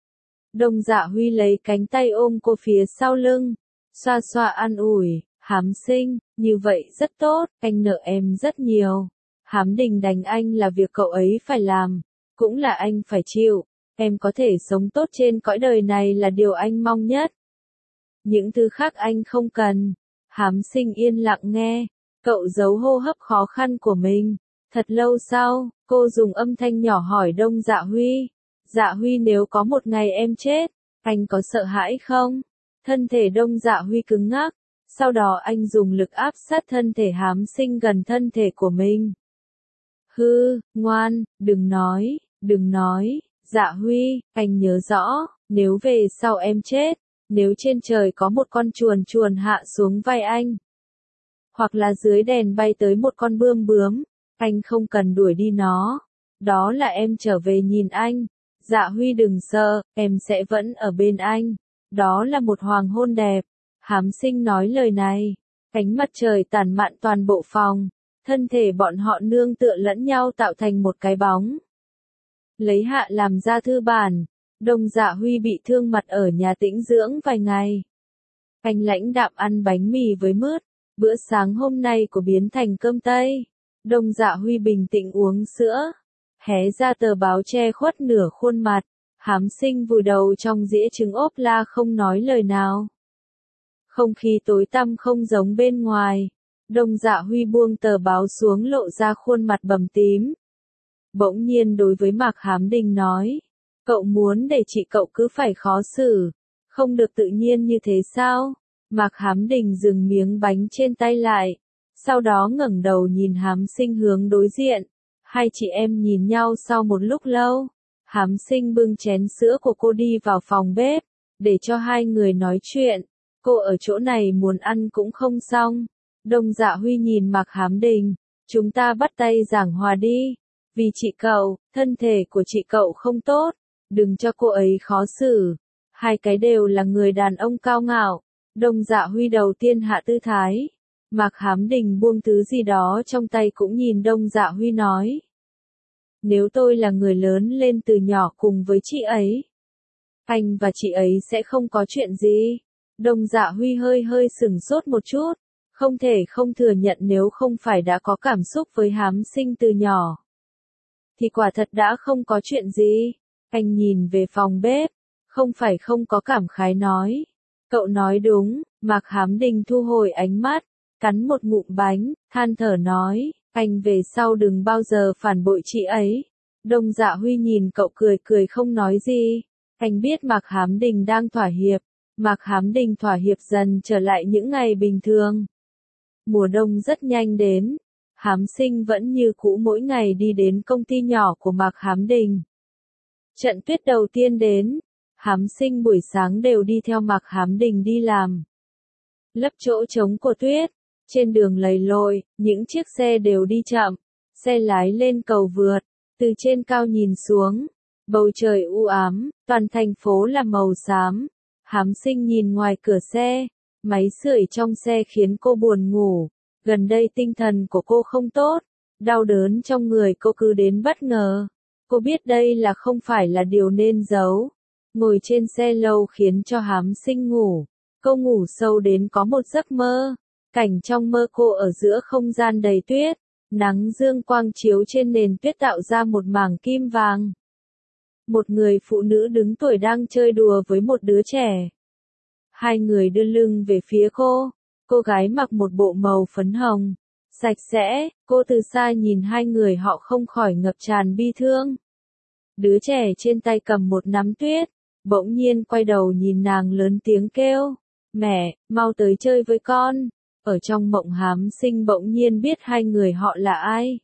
Đông Dạ Huy lấy cánh tay ôm cô phía sau lưng, xoa xoa an ủi. Hám Sinh, như vậy rất tốt, anh nợ em rất nhiều. Hám Đình đánh anh là việc cậu ấy phải làm, cũng là anh phải chịu. Em có thể sống tốt trên cõi đời này là điều anh mong nhất. Những thứ khác anh không cần. Hám Sinh yên lặng nghe, cậu giấu hô hấp khó khăn của mình. Thật lâu sau, cô dùng âm thanh nhỏ hỏi Đông Dạ Huy. Dạ Huy, nếu có một ngày em chết, anh có sợ hãi không? Thân thể Đông Dạ Huy cứng ngắc, sau đó anh dùng lực áp sát thân thể Hám Sinh gần thân thể của mình. Hư, ngoan, đừng nói, Dạ Huy, anh nhớ rõ, nếu về sau em chết, nếu trên trời có một con chuồn chuồn hạ xuống vai anh, hoặc là dưới đèn bay tới một con bươm bướm, anh không cần đuổi đi nó. Đó là em trở về nhìn anh. Dạ Huy đừng sợ, em sẽ vẫn ở bên anh. Đó là một hoàng hôn đẹp. Hám Sinh nói lời này. Ánh mặt trời tản mạn toàn bộ phòng. Thân thể bọn họ nương tựa lẫn nhau tạo thành một cái bóng. Lấy Hạ làm gia thư bản. Đông Dạ Huy bị thương mặt ở nhà tĩnh dưỡng vài ngày. Anh lãnh đạm ăn bánh mì với mứt. Bữa sáng hôm nay của biến thành cơm tây. Đông Dạ Huy bình tĩnh uống sữa. Hé ra tờ báo che khuất nửa khuôn mặt. Hám Sinh vùi đầu trong dĩa trứng ốp la không nói lời nào. Không khí tối tăm không giống bên ngoài. Đông Dạ Huy buông tờ báo xuống lộ ra khuôn mặt bầm tím. Bỗng nhiên đối với Mạc Hám Đình nói. Cậu muốn để chị cậu cứ phải khó xử. Không được tự nhiên như thế sao? Mạc Hám Đình dừng miếng bánh trên tay lại. Sau đó ngẩng đầu nhìn Hám Sinh hướng đối diện. Hai chị em nhìn nhau sau một lúc lâu. Hám Sinh bưng chén sữa của cô đi vào phòng bếp, để cho hai người nói chuyện. Cô ở chỗ này muốn ăn cũng không xong. Đông Dạ Huy nhìn Mạc Hám Đình. Chúng ta bắt tay giảng hòa đi. Vì chị cậu, thân thể của chị cậu không tốt. Đừng cho cô ấy khó xử. Hai cái đều là người đàn ông cao ngạo. Đông Dạ Huy đầu tiên hạ tư thái. Mạc Hám Đình buông thứ gì đó trong tay cũng nhìn Đông Dạ Huy nói. Nếu tôi là người lớn lên từ nhỏ cùng với chị ấy, anh và chị ấy sẽ không có chuyện gì. Đông Dạ Huy hơi sửng sốt một chút. Không thể không thừa nhận nếu không phải đã có cảm xúc với Hám Sinh từ nhỏ, thì quả thật đã không có chuyện gì. Anh nhìn về phòng bếp. Không phải không có cảm khái nói. Cậu nói đúng. Mạc Hám Đình thu hồi ánh mắt, cắn một ngụm bánh, than thở nói, anh về sau đừng bao giờ phản bội chị ấy. Đông Dạ Huy nhìn cậu cười không nói gì. Anh biết Mạc Hám Đình đang thỏa hiệp. Mạc Hám Đình thỏa hiệp dần trở lại những ngày bình thường. Mùa đông rất nhanh đến. Hám Sinh vẫn như cũ mỗi ngày đi đến công ty nhỏ của Mạc Hám Đình. Trận tuyết đầu tiên đến, Hám Sinh buổi sáng đều đi theo Mạc Hám Đình đi làm. Lấp chỗ trống của tuyết, trên đường lầy lội, những chiếc xe đều đi chậm, xe lái lên cầu vượt, từ trên cao nhìn xuống, bầu trời u ám, toàn thành phố là màu xám. Hám Sinh nhìn ngoài cửa xe, máy sưởi trong xe khiến cô buồn ngủ, gần đây tinh thần của cô không tốt, đau đớn trong người cô cứ đến bất ngờ. Cô biết đây là không phải là điều nên giấu. Ngồi trên xe lâu khiến cho Hám Sinh ngủ. Cô ngủ sâu đến có một giấc mơ. Cảnh trong mơ cô ở giữa không gian đầy tuyết. Nắng dương quang chiếu trên nền tuyết tạo ra một mảng kim vàng. Một người phụ nữ đứng tuổi đang chơi đùa với một đứa trẻ. Hai người đưa lưng về phía cô. Cô gái mặc một bộ màu phấn hồng, sạch sẽ, cô từ xa nhìn hai người họ không khỏi ngập tràn bi thương. Đứa trẻ trên tay cầm một nắm tuyết, bỗng nhiên quay đầu nhìn nàng lớn tiếng kêu, mẹ, mau tới chơi với con. Ở trong mộng Hám Sinh bỗng nhiên biết hai người họ là ai.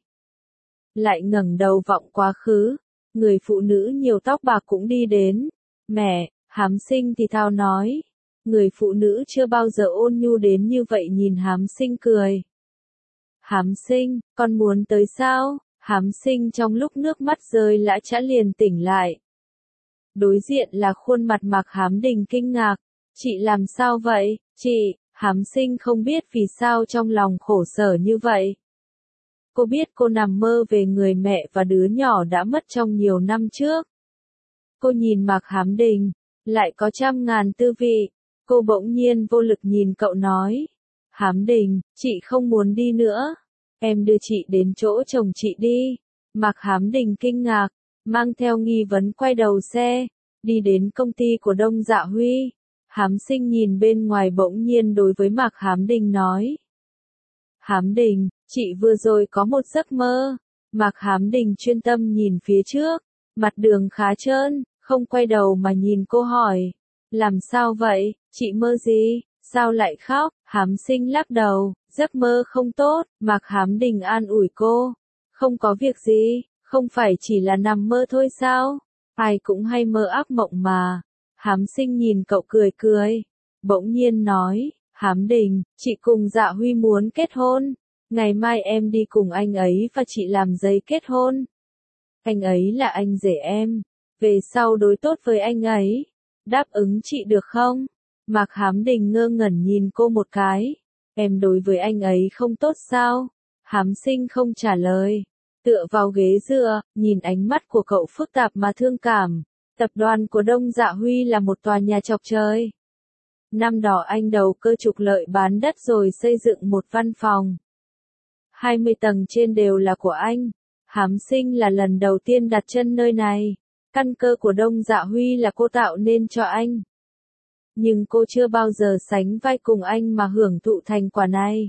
Lại ngẩng đầu vọng quá khứ, người phụ nữ nhiều tóc bạc cũng đi đến. Mẹ, Hám Sinh thì thào nói. Người phụ nữ chưa bao giờ ôn nhu đến như vậy nhìn Hám Sinh cười. Hám Sinh, con muốn tới sao? Hám Sinh trong lúc nước mắt rơi lã chã liền tỉnh lại. Đối diện là khuôn mặt Mạc Hám Đình kinh ngạc. Chị làm sao vậy? Chị, Hám Sinh không biết vì sao trong lòng khổ sở như vậy. Cô biết cô nằm mơ về người mẹ và đứa nhỏ đã mất trong nhiều năm trước. Cô nhìn Mạc Hám Đình, lại có trăm ngàn tư vị. Cô bỗng nhiên vô lực nhìn cậu nói. Hám Đình, chị không muốn đi nữa. Em đưa chị đến chỗ chồng chị đi. Mạc Hám Đình kinh ngạc, mang theo nghi vấn quay đầu xe, đi đến công ty của Đông Dạ Huy. Hám Sinh nhìn bên ngoài bỗng nhiên đối với Mạc Hám Đình nói. Hám Đình, chị vừa rồi có một giấc mơ. Mạc Hám Đình chuyên tâm nhìn phía trước, mặt đường khá trơn, không quay đầu mà nhìn cô hỏi. Làm sao vậy, chị mơ gì, sao lại khóc? Hám Sinh lắc đầu, giấc mơ không tốt. Mạc Hám Đình an ủi cô. Không có việc gì, không phải chỉ là nằm mơ thôi sao? Ai cũng hay mơ ác mộng mà. Hám Sinh nhìn cậu cười cười, bỗng nhiên nói, Hám Đình, chị cùng Dạ Huy muốn kết hôn. Ngày mai em đi cùng anh ấy và chị làm giấy kết hôn. Anh ấy là anh rể em, về sau đối tốt với anh ấy. Đáp ứng chị được không? Mạc Hám Đình ngơ ngẩn nhìn cô một cái. Em đối với anh ấy không tốt sao? Hám Sinh không trả lời. Tựa vào ghế dựa, nhìn ánh mắt của cậu phức tạp mà thương cảm. Tập đoàn của Đông Dạ Huy là một tòa nhà chọc trời. Năm đó anh đầu cơ trục lợi bán đất rồi xây dựng một văn phòng. 20 tầng trên đều là của anh. Hám Sinh là lần đầu tiên đặt chân nơi này. Căn cơ của Đông Dạ Huy là cô tạo nên cho anh. Nhưng cô chưa bao giờ sánh vai cùng anh mà hưởng thụ thành quả này.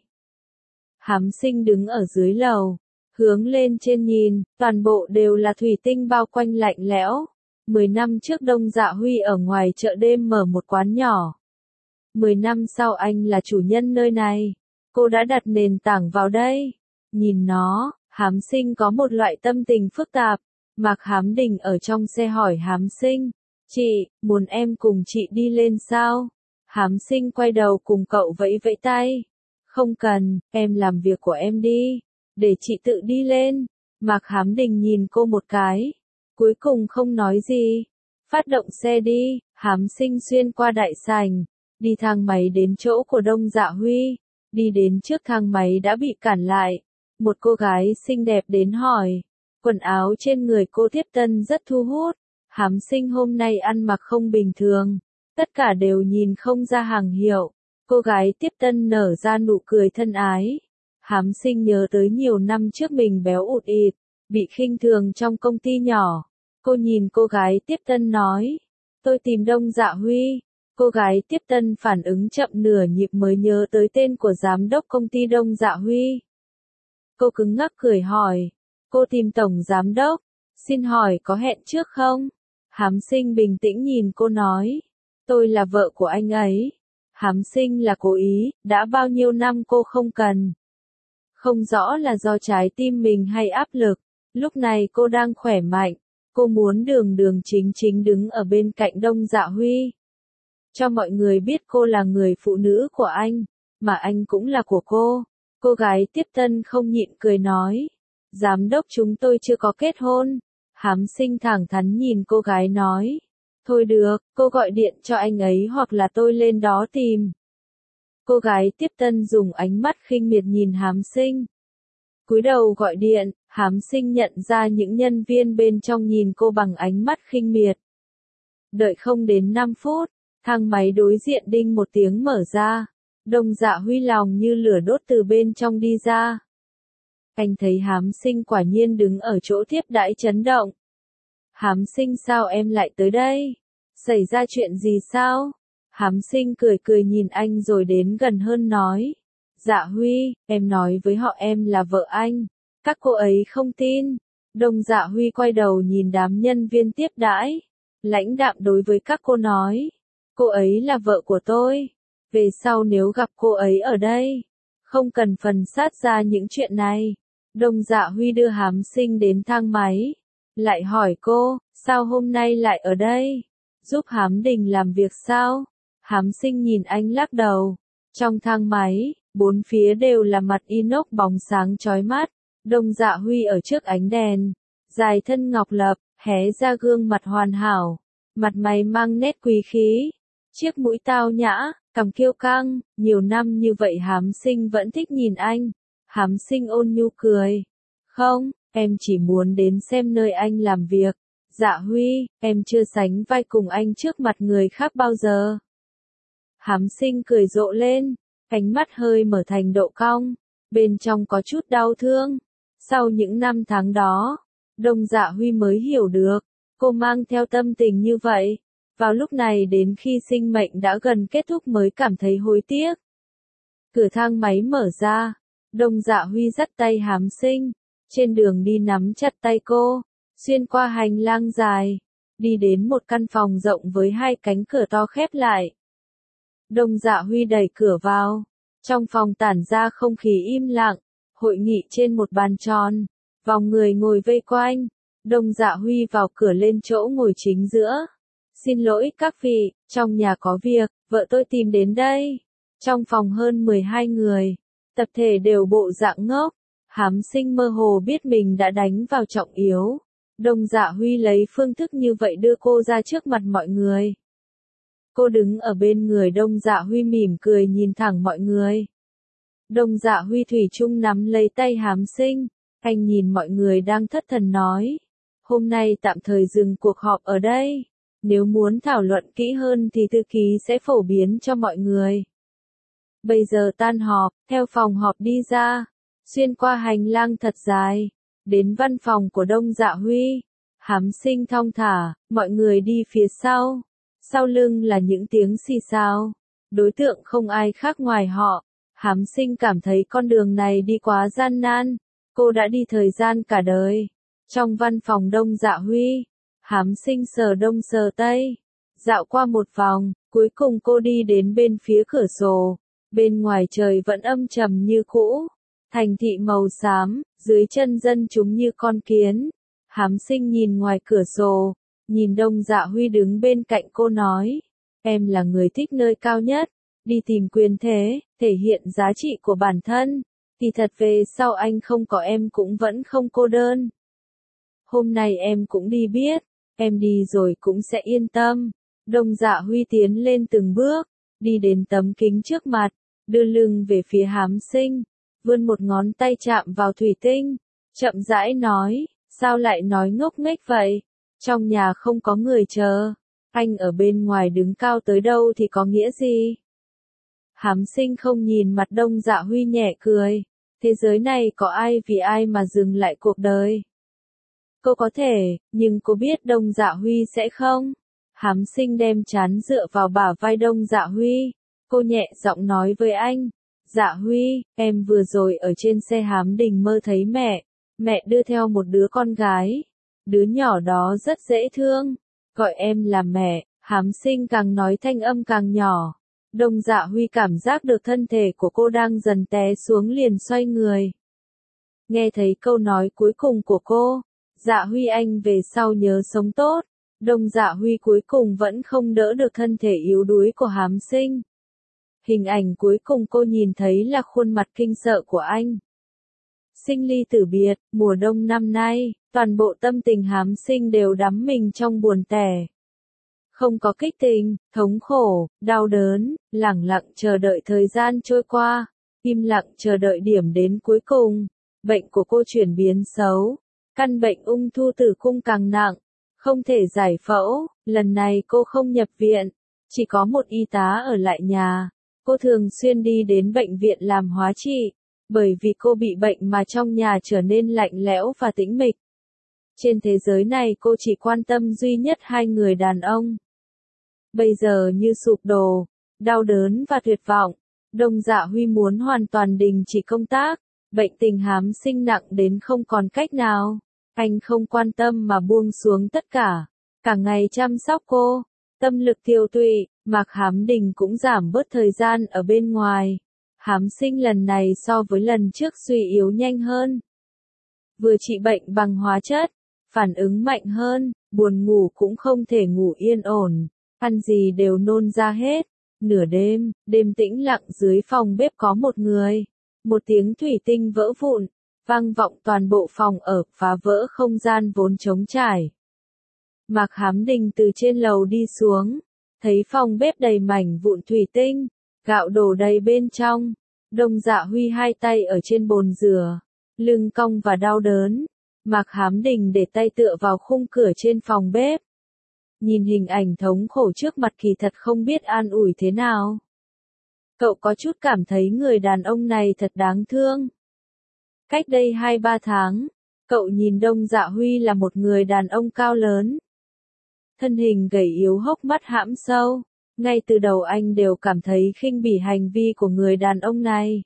Hám Sinh đứng ở dưới lầu, hướng lên trên nhìn, toàn bộ đều là thủy tinh bao quanh lạnh lẽo. 10 năm trước Đông Dạ Huy ở ngoài chợ đêm mở một quán nhỏ. 10 năm sau anh là chủ nhân nơi này. Cô đã đặt nền tảng vào đây. Nhìn nó, Hám Sinh có một loại tâm tình phức tạp. Mạc Hám Đình ở trong xe hỏi Hám Sinh. Chị, muốn em cùng chị đi lên sao? Hám Sinh quay đầu cùng cậu vẫy vẫy tay. Không cần, em làm việc của em đi. Để chị tự đi lên. Mạc Hám Đình nhìn cô một cái. Cuối cùng không nói gì. Phát động xe đi. Hám Sinh xuyên qua đại sảnh. Đi thang máy đến chỗ của Đông Dạ Huy. Đi đến trước thang máy đã bị cản lại. Một cô gái xinh đẹp đến hỏi. Quần áo trên người cô tiếp tân rất thu hút. Hám Sinh hôm nay ăn mặc không bình thường. Tất cả đều nhìn không ra hàng hiệu. Cô gái tiếp tân nở ra nụ cười thân ái. Hám Sinh nhớ tới nhiều năm trước mình béo ụt ịt, bị khinh thường trong công ty nhỏ. Cô nhìn cô gái tiếp tân nói. Tôi tìm Đông Dạ Huy. Cô gái tiếp tân phản ứng chậm nửa nhịp mới nhớ tới tên của giám đốc công ty Đông Dạ Huy. Cô cứng ngắc cười hỏi. Cô tìm tổng giám đốc. Xin hỏi có hẹn trước không? Hám Sinh bình tĩnh nhìn cô nói. Tôi là vợ của anh ấy. Hám Sinh là cố ý, đã bao nhiêu năm cô không cần. Không rõ là do trái tim mình hay áp lực, lúc này cô đang khỏe mạnh, cô muốn đường đường chính chính đứng ở bên cạnh Đông Dạ Huy. Cho mọi người biết cô là người phụ nữ của anh, mà anh cũng là của cô. Cô gái tiếp tân không nhịn cười nói, giám đốc chúng tôi chưa có kết hôn. Hám Sinh thẳng thắn nhìn cô gái nói, thôi được, cô gọi điện cho anh ấy hoặc là tôi lên đó tìm. Cô gái tiếp tân dùng ánh mắt khinh miệt nhìn Hám Sinh. Cúi đầu gọi điện, Hám Sinh nhận ra những nhân viên bên trong nhìn cô bằng ánh mắt khinh miệt. Đợi không đến 5 phút, thang máy đối diện đinh một tiếng mở ra. Đông Dạ Huy lòng như lửa đốt từ bên trong đi ra. Anh thấy Hám Sinh quả nhiên đứng ở chỗ tiếp đãi chấn động. Hám Sinh sao em lại tới đây? Xảy ra chuyện gì sao? Hám Sinh cười cười nhìn anh rồi đến gần hơn nói. Dạ Huy, em nói với họ em là vợ anh. Các cô ấy không tin. Đông Dạ Huy quay đầu nhìn đám nhân viên tiếp đãi. Lãnh đạm đối với các cô nói. Cô ấy là vợ của tôi. Về sau nếu gặp cô ấy ở đây, không cần phần sát ra những chuyện này. Đông Dạ Huy đưa Hám Sinh đến thang máy. Lại hỏi cô, sao hôm nay lại ở đây? Giúp Hám Đình làm việc sao? Hám Sinh nhìn anh lắc đầu. Trong thang máy, bốn phía đều là mặt inox bóng sáng chói mắt. Đông Dạ Huy ở trước ánh đèn, dài thân ngọc lập, hé ra gương mặt hoàn hảo. Mặt mày mang nét quý khí. Chiếc mũi tao nhã, cằm kiêu căng, nhiều năm như vậy Hám Sinh vẫn thích nhìn anh. Hám Sinh ôn nhu cười. Không, em chỉ muốn đến xem nơi anh làm việc. Dạ Huy, em chưa sánh vai cùng anh trước mặt người khác bao giờ. Hám Sinh cười rộ lên, ánh mắt hơi mở thành độ cong, bên trong có chút đau thương. Sau những năm tháng đó, Đông Dạ Huy mới hiểu được, cô mang theo tâm tình như vậy. Vào lúc này đến khi sinh mệnh đã gần kết thúc mới cảm thấy hối tiếc. Cửa thang máy mở ra, Đông Dạ Huy dắt tay Hám Sinh, trên đường đi nắm chặt tay cô, xuyên qua hành lang dài, đi đến một căn phòng rộng với hai cánh cửa to khép lại. Đông Dạ Huy đẩy cửa vào, trong phòng tản ra không khí im lặng, hội nghị trên một bàn tròn, vòng người ngồi vây quanh. Đông Dạ Huy vào cửa lên chỗ ngồi chính giữa. Xin lỗi các vị, trong nhà có việc, vợ tôi tìm đến đây. Trong phòng hơn 12 người, tập thể đều bộ dạng ngốc. Hám Sinh mơ hồ biết mình đã đánh vào trọng yếu. Đông Dạ Huy lấy phương thức như vậy đưa cô ra trước mặt mọi người. Cô đứng ở bên người Đông Dạ Huy mỉm cười nhìn thẳng mọi người. Đông Dạ Huy thủy chung nắm lấy tay Hám Sinh, anh nhìn mọi người đang thất thần nói. Hôm nay tạm thời dừng cuộc họp ở đây. Nếu muốn thảo luận kỹ hơn thì thư ký sẽ phổ biến cho mọi người. Bây giờ tan họp, theo phòng họp đi ra, xuyên qua hành lang thật dài, đến văn phòng của Đông Dạ Huy. Hám Sinh thong thả, mọi người đi phía sau. Sau lưng là những tiếng xì xào. Đối tượng không ai khác ngoài họ. Hám Sinh cảm thấy con đường này đi quá gian nan. Cô đã đi thời gian cả đời. Trong văn phòng Đông Dạ Huy, Hám Sinh sờ đông sờ tây, dạo qua một vòng, cuối cùng cô đi đến bên phía cửa sổ. Bên ngoài trời vẫn âm trầm như cũ, thành thị màu xám, dưới chân dân chúng như con kiến. Hám Sinh nhìn ngoài cửa sổ, nhìn Đông Dạ Huy đứng bên cạnh cô nói, em là người thích nơi cao nhất, đi tìm quyền thế, thể hiện giá trị của bản thân, thì thật về sau anh không có em cũng vẫn không cô đơn. Hôm nay em cũng đi biết, em đi rồi cũng sẽ yên tâm. Đông Dạ Huy tiến lên từng bước, đi đến tấm kính trước mặt, đưa lưng về phía Hám Sinh, vươn một ngón tay chạm vào thủy tinh, chậm rãi nói, sao lại nói ngốc nghếch vậy? Trong nhà không có người chờ, anh ở bên ngoài đứng cao tới đâu thì có nghĩa gì? Hám Sinh không nhìn mặt Đông Dạ Huy nhẹ cười, thế giới này có ai vì ai mà dừng lại cuộc đời? Cô có thể, nhưng cô biết Đông Dạ Huy sẽ không. Hám Sinh đem trán dựa vào bả vai Đông Dạ Huy. Cô nhẹ giọng nói với anh. Dạ Huy, em vừa rồi ở trên xe Hám Đình mơ thấy mẹ. Mẹ đưa theo một đứa con gái. Đứa nhỏ đó rất dễ thương. Gọi em là mẹ. Hám Sinh càng nói thanh âm càng nhỏ. Đông Dạ Huy cảm giác được thân thể của cô đang dần té xuống liền xoay người. Nghe thấy câu nói cuối cùng của cô, Dạ Huy anh về sau nhớ sống tốt. Đông Dạ Huy cuối cùng vẫn không đỡ được thân thể yếu đuối của Hám Sinh. Hình ảnh cuối cùng cô nhìn thấy là khuôn mặt kinh sợ của anh. Sinh ly tử biệt, mùa đông năm nay, toàn bộ tâm tình Hám Sinh đều đắm mình trong buồn tẻ. Không có kích tình, thống khổ, đau đớn, lẳng lặng chờ đợi thời gian trôi qua, im lặng chờ đợi điểm đến cuối cùng. Bệnh của cô chuyển biến xấu, căn bệnh ung thư tử cung càng nặng, không thể giải phẫu, lần này cô không nhập viện, chỉ có một y tá ở lại nhà. Cô thường xuyên đi đến bệnh viện làm hóa trị, bởi vì cô bị bệnh mà trong nhà trở nên lạnh lẽo và tĩnh mịch. Trên thế giới này cô chỉ quan tâm duy nhất hai người đàn ông. Bây giờ như sụp đổ, đau đớn và tuyệt vọng, Đông Dạ Huy muốn hoàn toàn đình chỉ công tác, bệnh tình Hám Sinh nặng đến không còn cách nào. Anh không quan tâm mà buông xuống tất cả, cả ngày chăm sóc cô, tâm lực tiêu tụy, Mạc Hám Đình cũng giảm bớt thời gian ở bên ngoài. Hám Sinh lần này so với lần trước suy yếu nhanh hơn. Vừa trị bệnh bằng hóa chất, phản ứng mạnh hơn, buồn ngủ cũng không thể ngủ yên ổn, ăn gì đều nôn ra hết. Nửa đêm, đêm tĩnh lặng dưới phòng bếp có một người. Một tiếng thủy tinh vỡ vụn, vang vọng toàn bộ phòng ở, phá vỡ không gian vốn trống trải. Mạc Hám Đình từ trên lầu đi xuống, thấy phòng bếp đầy mảnh vụn thủy tinh, gạo đổ đầy bên trong. Đông Dạ Huy hai tay ở trên bồn rửa, lưng cong và đau đớn. Mạc Hám Đình để tay tựa vào khung cửa trên phòng bếp. Nhìn hình ảnh thống khổ trước mặt kỳ thật không biết an ủi thế nào. Cậu có chút cảm thấy người đàn ông này thật đáng thương. Cách đây 2-3 tháng, cậu nhìn Đông Dạ Huy là một người đàn ông cao lớn. Thân hình gầy yếu hốc mắt hãm sâu. Ngay từ đầu anh đều cảm thấy khinh bỉ hành vi của người đàn ông này.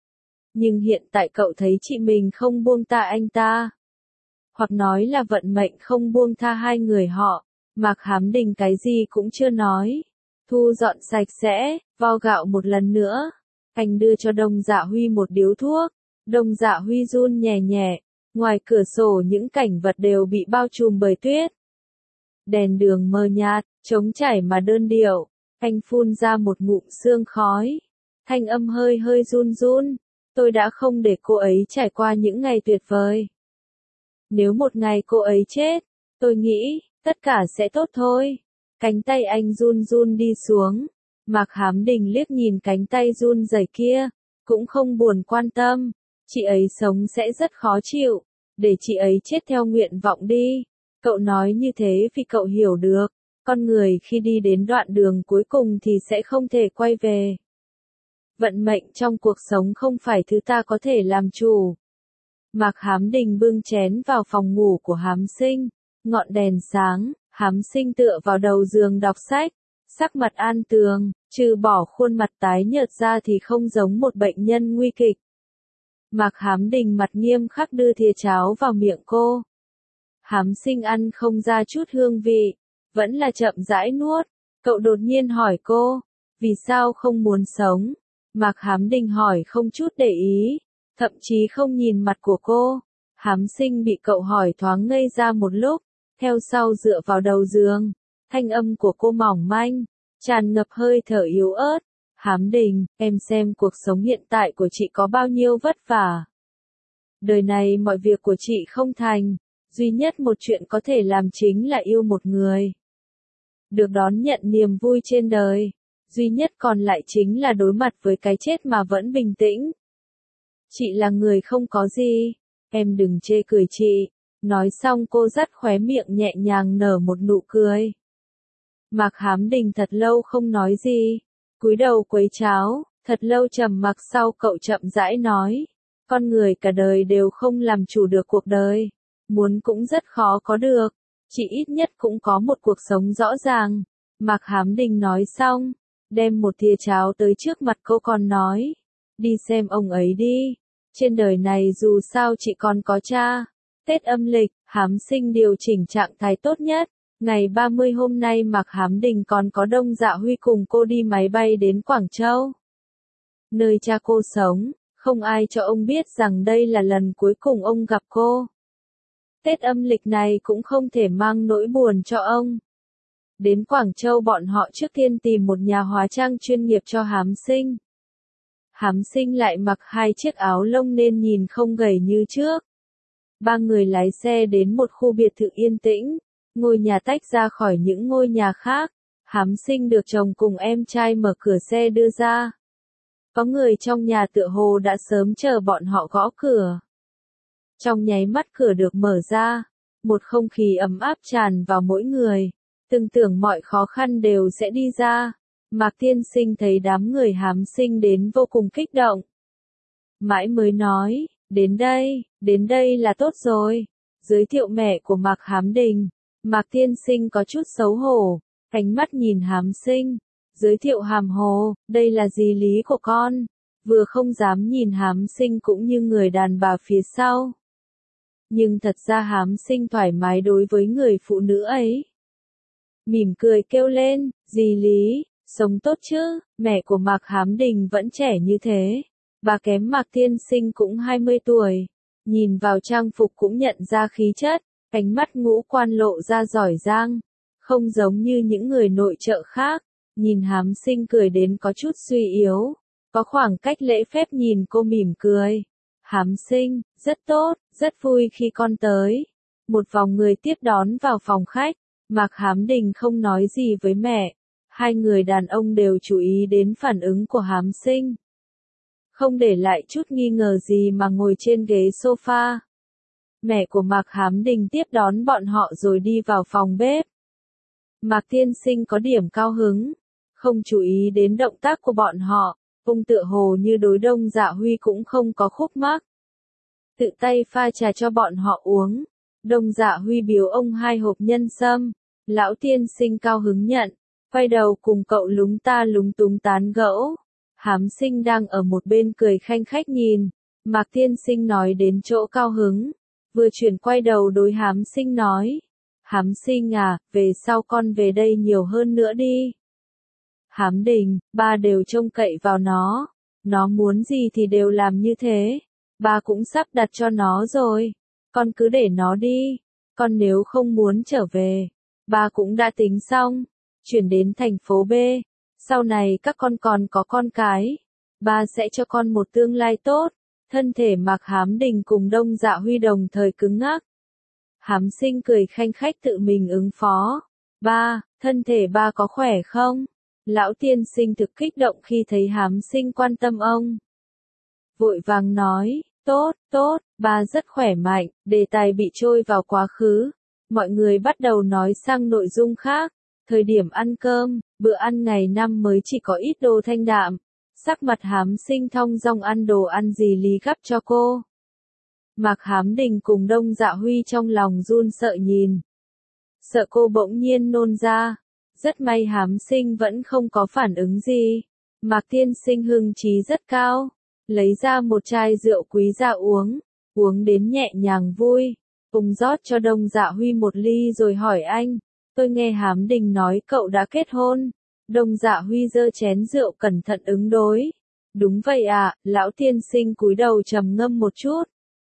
Nhưng hiện tại cậu thấy chị mình không buông tha anh ta. Hoặc nói là vận mệnh không buông tha hai người họ. Mạc Hám Đình cái gì cũng chưa nói. Thu dọn sạch sẽ, vo gạo một lần nữa. Anh đưa cho Đông Dạ Huy một điếu thuốc. Đông Dạ Huy run nhẹ nhẹ. Ngoài cửa sổ những cảnh vật đều bị bao trùm bởi tuyết. Đèn đường mờ nhạt, trống trải mà đơn điệu. Anh phun ra một ngụm sương khói. Thanh âm hơi hơi run run. Tôi đã không để cô ấy trải qua những ngày tuyệt vời. Nếu một ngày cô ấy chết, tôi nghĩ, tất cả sẽ tốt thôi. Cánh tay anh run run đi xuống. Mạc Hám Đình liếc nhìn cánh tay run rẩy kia, cũng không buồn quan tâm. Chị ấy sống sẽ rất khó chịu, để chị ấy chết theo nguyện vọng đi. Cậu nói như thế vì cậu hiểu được, con người khi đi đến đoạn đường cuối cùng thì sẽ không thể quay về. Vận mệnh trong cuộc sống không phải thứ ta có thể làm chủ. Mạc Hám Đình bưng chén vào phòng ngủ của Hám Sinh, ngọn đèn sáng, Hám Sinh tựa vào đầu giường đọc sách, sắc mặt an tường, trừ bỏ khuôn mặt tái nhợt ra thì không giống một bệnh nhân nguy kịch. Mạc Hám Đình mặt nghiêm khắc đưa thìa cháo vào miệng cô. Hám Sinh ăn không ra chút hương vị, vẫn là chậm rãi nuốt. Cậu đột nhiên hỏi cô, vì sao không muốn sống? Mạc Hám Đình hỏi không chút để ý, thậm chí không nhìn mặt của cô. Hám Sinh bị cậu hỏi thoáng ngây ra một lúc, theo sau dựa vào đầu giường. Thanh âm của cô mỏng manh, tràn ngập hơi thở yếu ớt. Hám Đình, em xem cuộc sống hiện tại của chị có bao nhiêu vất vả. Đời này mọi việc của chị không thành, duy nhất một chuyện có thể làm chính là yêu một người. Được đón nhận niềm vui trên đời, duy nhất còn lại chính là đối mặt với cái chết mà vẫn bình tĩnh. Chị là người không có gì, em đừng chê cười chị. Nói xong cô dắt khóe miệng nhẹ nhàng nở một nụ cười. Mạc Hám Đình thật lâu không nói gì, cúi đầu quấy cháo, thật lâu trầm mặc sau cậu chậm rãi nói. Con người cả đời đều không làm chủ được cuộc đời, muốn cũng rất khó có được, chỉ ít nhất cũng có một cuộc sống rõ ràng. Mạc Hám Đình nói xong, đem một thìa cháo tới trước mặt cô còn nói. Đi xem ông ấy đi, trên đời này dù sao chị còn có cha. Tết âm lịch, Hám Sinh điều chỉnh trạng thái tốt nhất, Ngày 30 hôm nay Mạc Hám Đình còn có Đông Dạ Huy cùng cô đi máy bay đến Quảng Châu. Nơi cha cô sống, không ai cho ông biết rằng đây là lần cuối cùng ông gặp cô. Tết âm lịch này cũng không thể mang nỗi buồn cho ông. Đến Quảng Châu bọn họ trước tiên tìm một nhà hóa trang chuyên nghiệp cho Hám Sinh. Hám Sinh lại mặc 2 chiếc áo lông nên nhìn không gầy như trước. 3 người lái xe đến một khu biệt thự yên tĩnh, ngôi nhà tách ra khỏi những ngôi nhà khác. Hám Sinh được chồng cùng em trai mở cửa xe đưa ra. Có người trong nhà tựa hồ đã sớm chờ bọn họ gõ cửa. Trong nháy mắt cửa được mở ra, một không khí ấm áp tràn vào mỗi người, từng tưởng mọi khó khăn đều sẽ đi ra. Mạc Tiên Sinh thấy đám người Hám Sinh đến vô cùng kích động. Mãi mới nói, đến đây là tốt rồi. Giới thiệu mẹ của Mạc Hám Đình. Mạc Tiên Sinh có chút xấu hổ, ánh mắt nhìn Hám Sinh. Giới thiệu hàm hồ, đây là dì Lý của con. Vừa không dám nhìn Hám Sinh cũng như người đàn bà phía sau. Nhưng thật ra Hám Sinh thoải mái đối với người phụ nữ ấy. Mỉm cười kêu lên, dì Lý, sống tốt chứ, mẹ của Mạc Hám Đình vẫn trẻ như thế. Bà kém Mạc Tiên Sinh cũng 20 tuổi. Nhìn vào trang phục cũng nhận ra khí chất, ánh mắt ngũ quan lộ ra giỏi giang. Không giống như những người nội trợ khác. Nhìn Hám Sinh cười đến có chút suy yếu. Có khoảng cách lễ phép nhìn cô mỉm cười. Hám Sinh, rất tốt, rất vui khi con tới. Một vòng người tiếp đón vào phòng khách. Mạc Hám Đình không nói gì với mẹ. 2 người đàn ông đều chú ý đến phản ứng của Hám Sinh. Không để lại chút nghi ngờ gì mà ngồi trên ghế sofa. Mẹ của Mạc Hám Đình tiếp đón bọn họ rồi đi vào phòng bếp. Mạc Tiên Sinh có điểm cao hứng. Không chú ý đến động tác của bọn họ. Ông tựa hồ như đối Đông Dạ Huy cũng không có khúc mắc. Tự tay pha trà cho bọn họ uống. Đông Dạ Huy biếu ông 2 hộp nhân sâm. Lão Tiên Sinh cao hứng nhận. Quay đầu cùng cậu lúng ta lúng túng tán gẫu. Hám Sinh đang ở một bên cười khanh khách nhìn. Mạc Tiên Sinh nói đến chỗ cao hứng. Vừa chuyển quay đầu đối Hám Sinh nói. Hám Sinh à, về sau con về đây nhiều hơn nữa đi. Hám Đình, ba đều trông cậy vào nó. Nó muốn gì thì đều làm như thế. Ba cũng sắp đặt cho nó rồi. Con cứ để nó đi. Con nếu không muốn trở về. Ba cũng đã tính xong. Chuyển đến thành phố B. Sau này các con còn có con cái. Ba sẽ cho con một tương lai tốt. Thân thể Mạc Hám Đình cùng Đông Dạ Huy đồng thời cứng ngắc. Hám Sinh cười khanh khách tự mình ứng phó. Ba, thân thể ba có khỏe không? Lão Tiên Sinh thực kích động khi thấy Hám Sinh quan tâm ông. Vội vàng nói, tốt, ba rất khỏe mạnh, đề tài bị trôi vào quá khứ. Mọi người bắt đầu nói sang nội dung khác. Thời điểm ăn cơm, bữa ăn ngày năm mới chỉ có ít đồ thanh đạm. Sắc mặt Hám Sinh thong dong ăn đồ ăn dì Lý gắp cho cô. Mạc Hám Đình cùng Đông Dạ Huy trong lòng run sợ nhìn. Sợ cô bỗng nhiên nôn ra. Rất may Hám Sinh vẫn không có phản ứng gì. Mạc Tiên Sinh hưng trí rất cao. Lấy ra một chai rượu quý ra uống. Uống đến nhẹ nhàng vui. Ông rót cho Đông Dạ Huy một ly rồi hỏi anh. Tôi nghe Hám Đình nói cậu đã kết hôn. Đông Dạ Huy giơ chén rượu cẩn thận ứng đối. Đúng vậy ạ, Lão Tiên Sinh cúi đầu trầm ngâm một chút.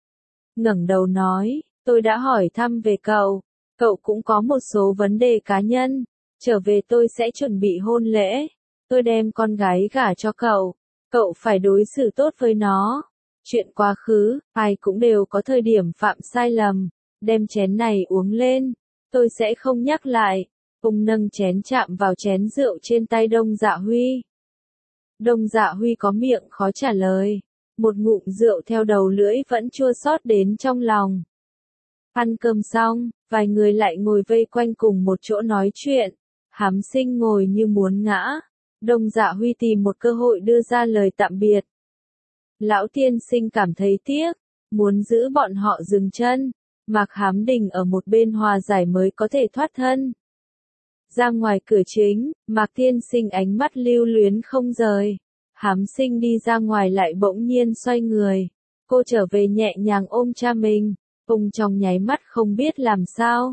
Ngẩng đầu nói, tôi đã hỏi thăm về cậu. Cậu cũng có một số vấn đề cá nhân. Trở về tôi sẽ chuẩn bị hôn lễ. Tôi đem con gái gả cho cậu. Cậu phải đối xử tốt với nó. Chuyện quá khứ, ai cũng đều có thời điểm phạm sai lầm. Đem chén này uống lên. Tôi sẽ không nhắc lại. Ông nâng chén chạm vào chén rượu trên tay Đông Dạ Huy. Đông Dạ Huy có miệng khó trả lời. Một ngụm rượu theo đầu lưỡi vẫn chua xót đến trong lòng. Ăn cơm xong, vài người lại ngồi vây quanh cùng một chỗ nói chuyện. Hám Sinh ngồi như muốn ngã. Đông Dạ Huy tìm một cơ hội đưa ra lời tạm biệt. Lão Tiên Sinh cảm thấy tiếc, muốn giữ bọn họ dừng chân. Mạc Hám Đình ở một bên hòa giải mới có thể thoát thân. Ra ngoài cửa chính, Mạc Tiên Sinh ánh mắt lưu luyến không rời. Hám Sinh đi ra ngoài lại bỗng nhiên xoay người. Cô trở về nhẹ nhàng ôm cha mình. Ông trong nháy mắt không biết làm sao.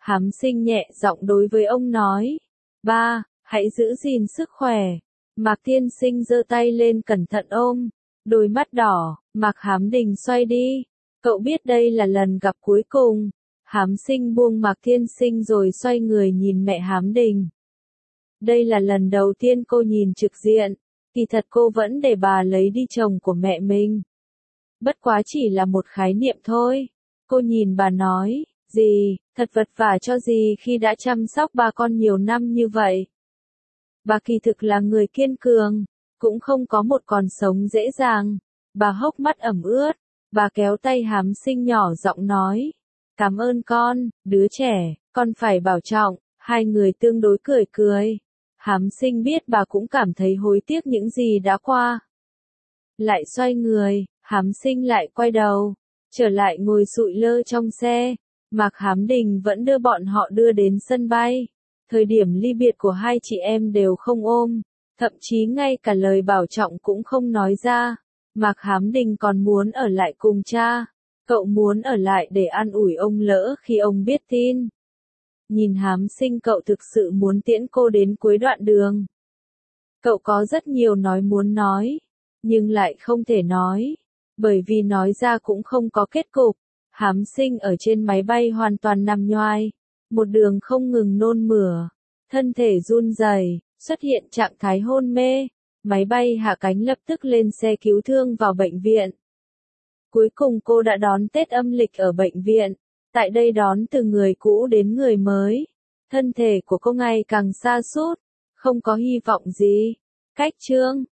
Hám Sinh nhẹ giọng đối với ông nói. Ba, hãy giữ gìn sức khỏe. Mạc Tiên Sinh giơ tay lên cẩn thận ôm. Đôi mắt đỏ, Mạc Hám Đình xoay đi. Cậu biết đây là lần gặp cuối cùng. Hám Sinh buông Mạc Tiên Sinh rồi xoay người nhìn mẹ Hám Đình. Đây là lần đầu tiên cô nhìn trực diện. Kỳ thật cô vẫn để bà lấy đi chồng của mẹ mình. Bất quá chỉ là một khái niệm thôi. Cô nhìn bà nói, dì, thật vật vả cho dì khi đã chăm sóc ba con nhiều năm như vậy. Bà kỳ thực là người kiên cường, cũng không có một con sống dễ dàng. Bà hốc mắt ẩm ướt, bà kéo tay Hám Sinh nhỏ giọng nói. Cảm ơn con, đứa trẻ, con phải bảo trọng. Hai người tương đối cười cười. Hám Sinh biết bà cũng cảm thấy hối tiếc những gì đã qua. Lại xoay người, Hám Sinh lại quay đầu, trở lại ngồi sụi lơ trong xe. Mạc Hám Đình vẫn đưa bọn họ đưa đến sân bay. Thời điểm ly biệt của hai chị em đều không ôm, thậm chí ngay cả lời bảo trọng cũng không nói ra. Mạc Hám Đình còn muốn ở lại cùng cha. Cậu muốn ở lại để an ủi ông lỡ khi ông biết tin. Nhìn Hám Sinh cậu thực sự muốn tiễn cô đến cuối đoạn đường. Cậu có rất nhiều muốn nói, nhưng lại không thể nói, bởi vì nói ra cũng không có kết cục. Hám Sinh ở trên máy bay hoàn toàn nằm nhoài, một đường không ngừng nôn mửa, thân thể run rẩy, xuất hiện trạng thái hôn mê. Máy bay hạ cánh lập tức lên xe cứu thương vào bệnh viện. Cuối cùng cô đã đón Tết âm lịch ở bệnh viện, tại đây đón từ người cũ đến người mới. Thân thể của cô ngày càng sa sút, không có hy vọng gì. Cách chương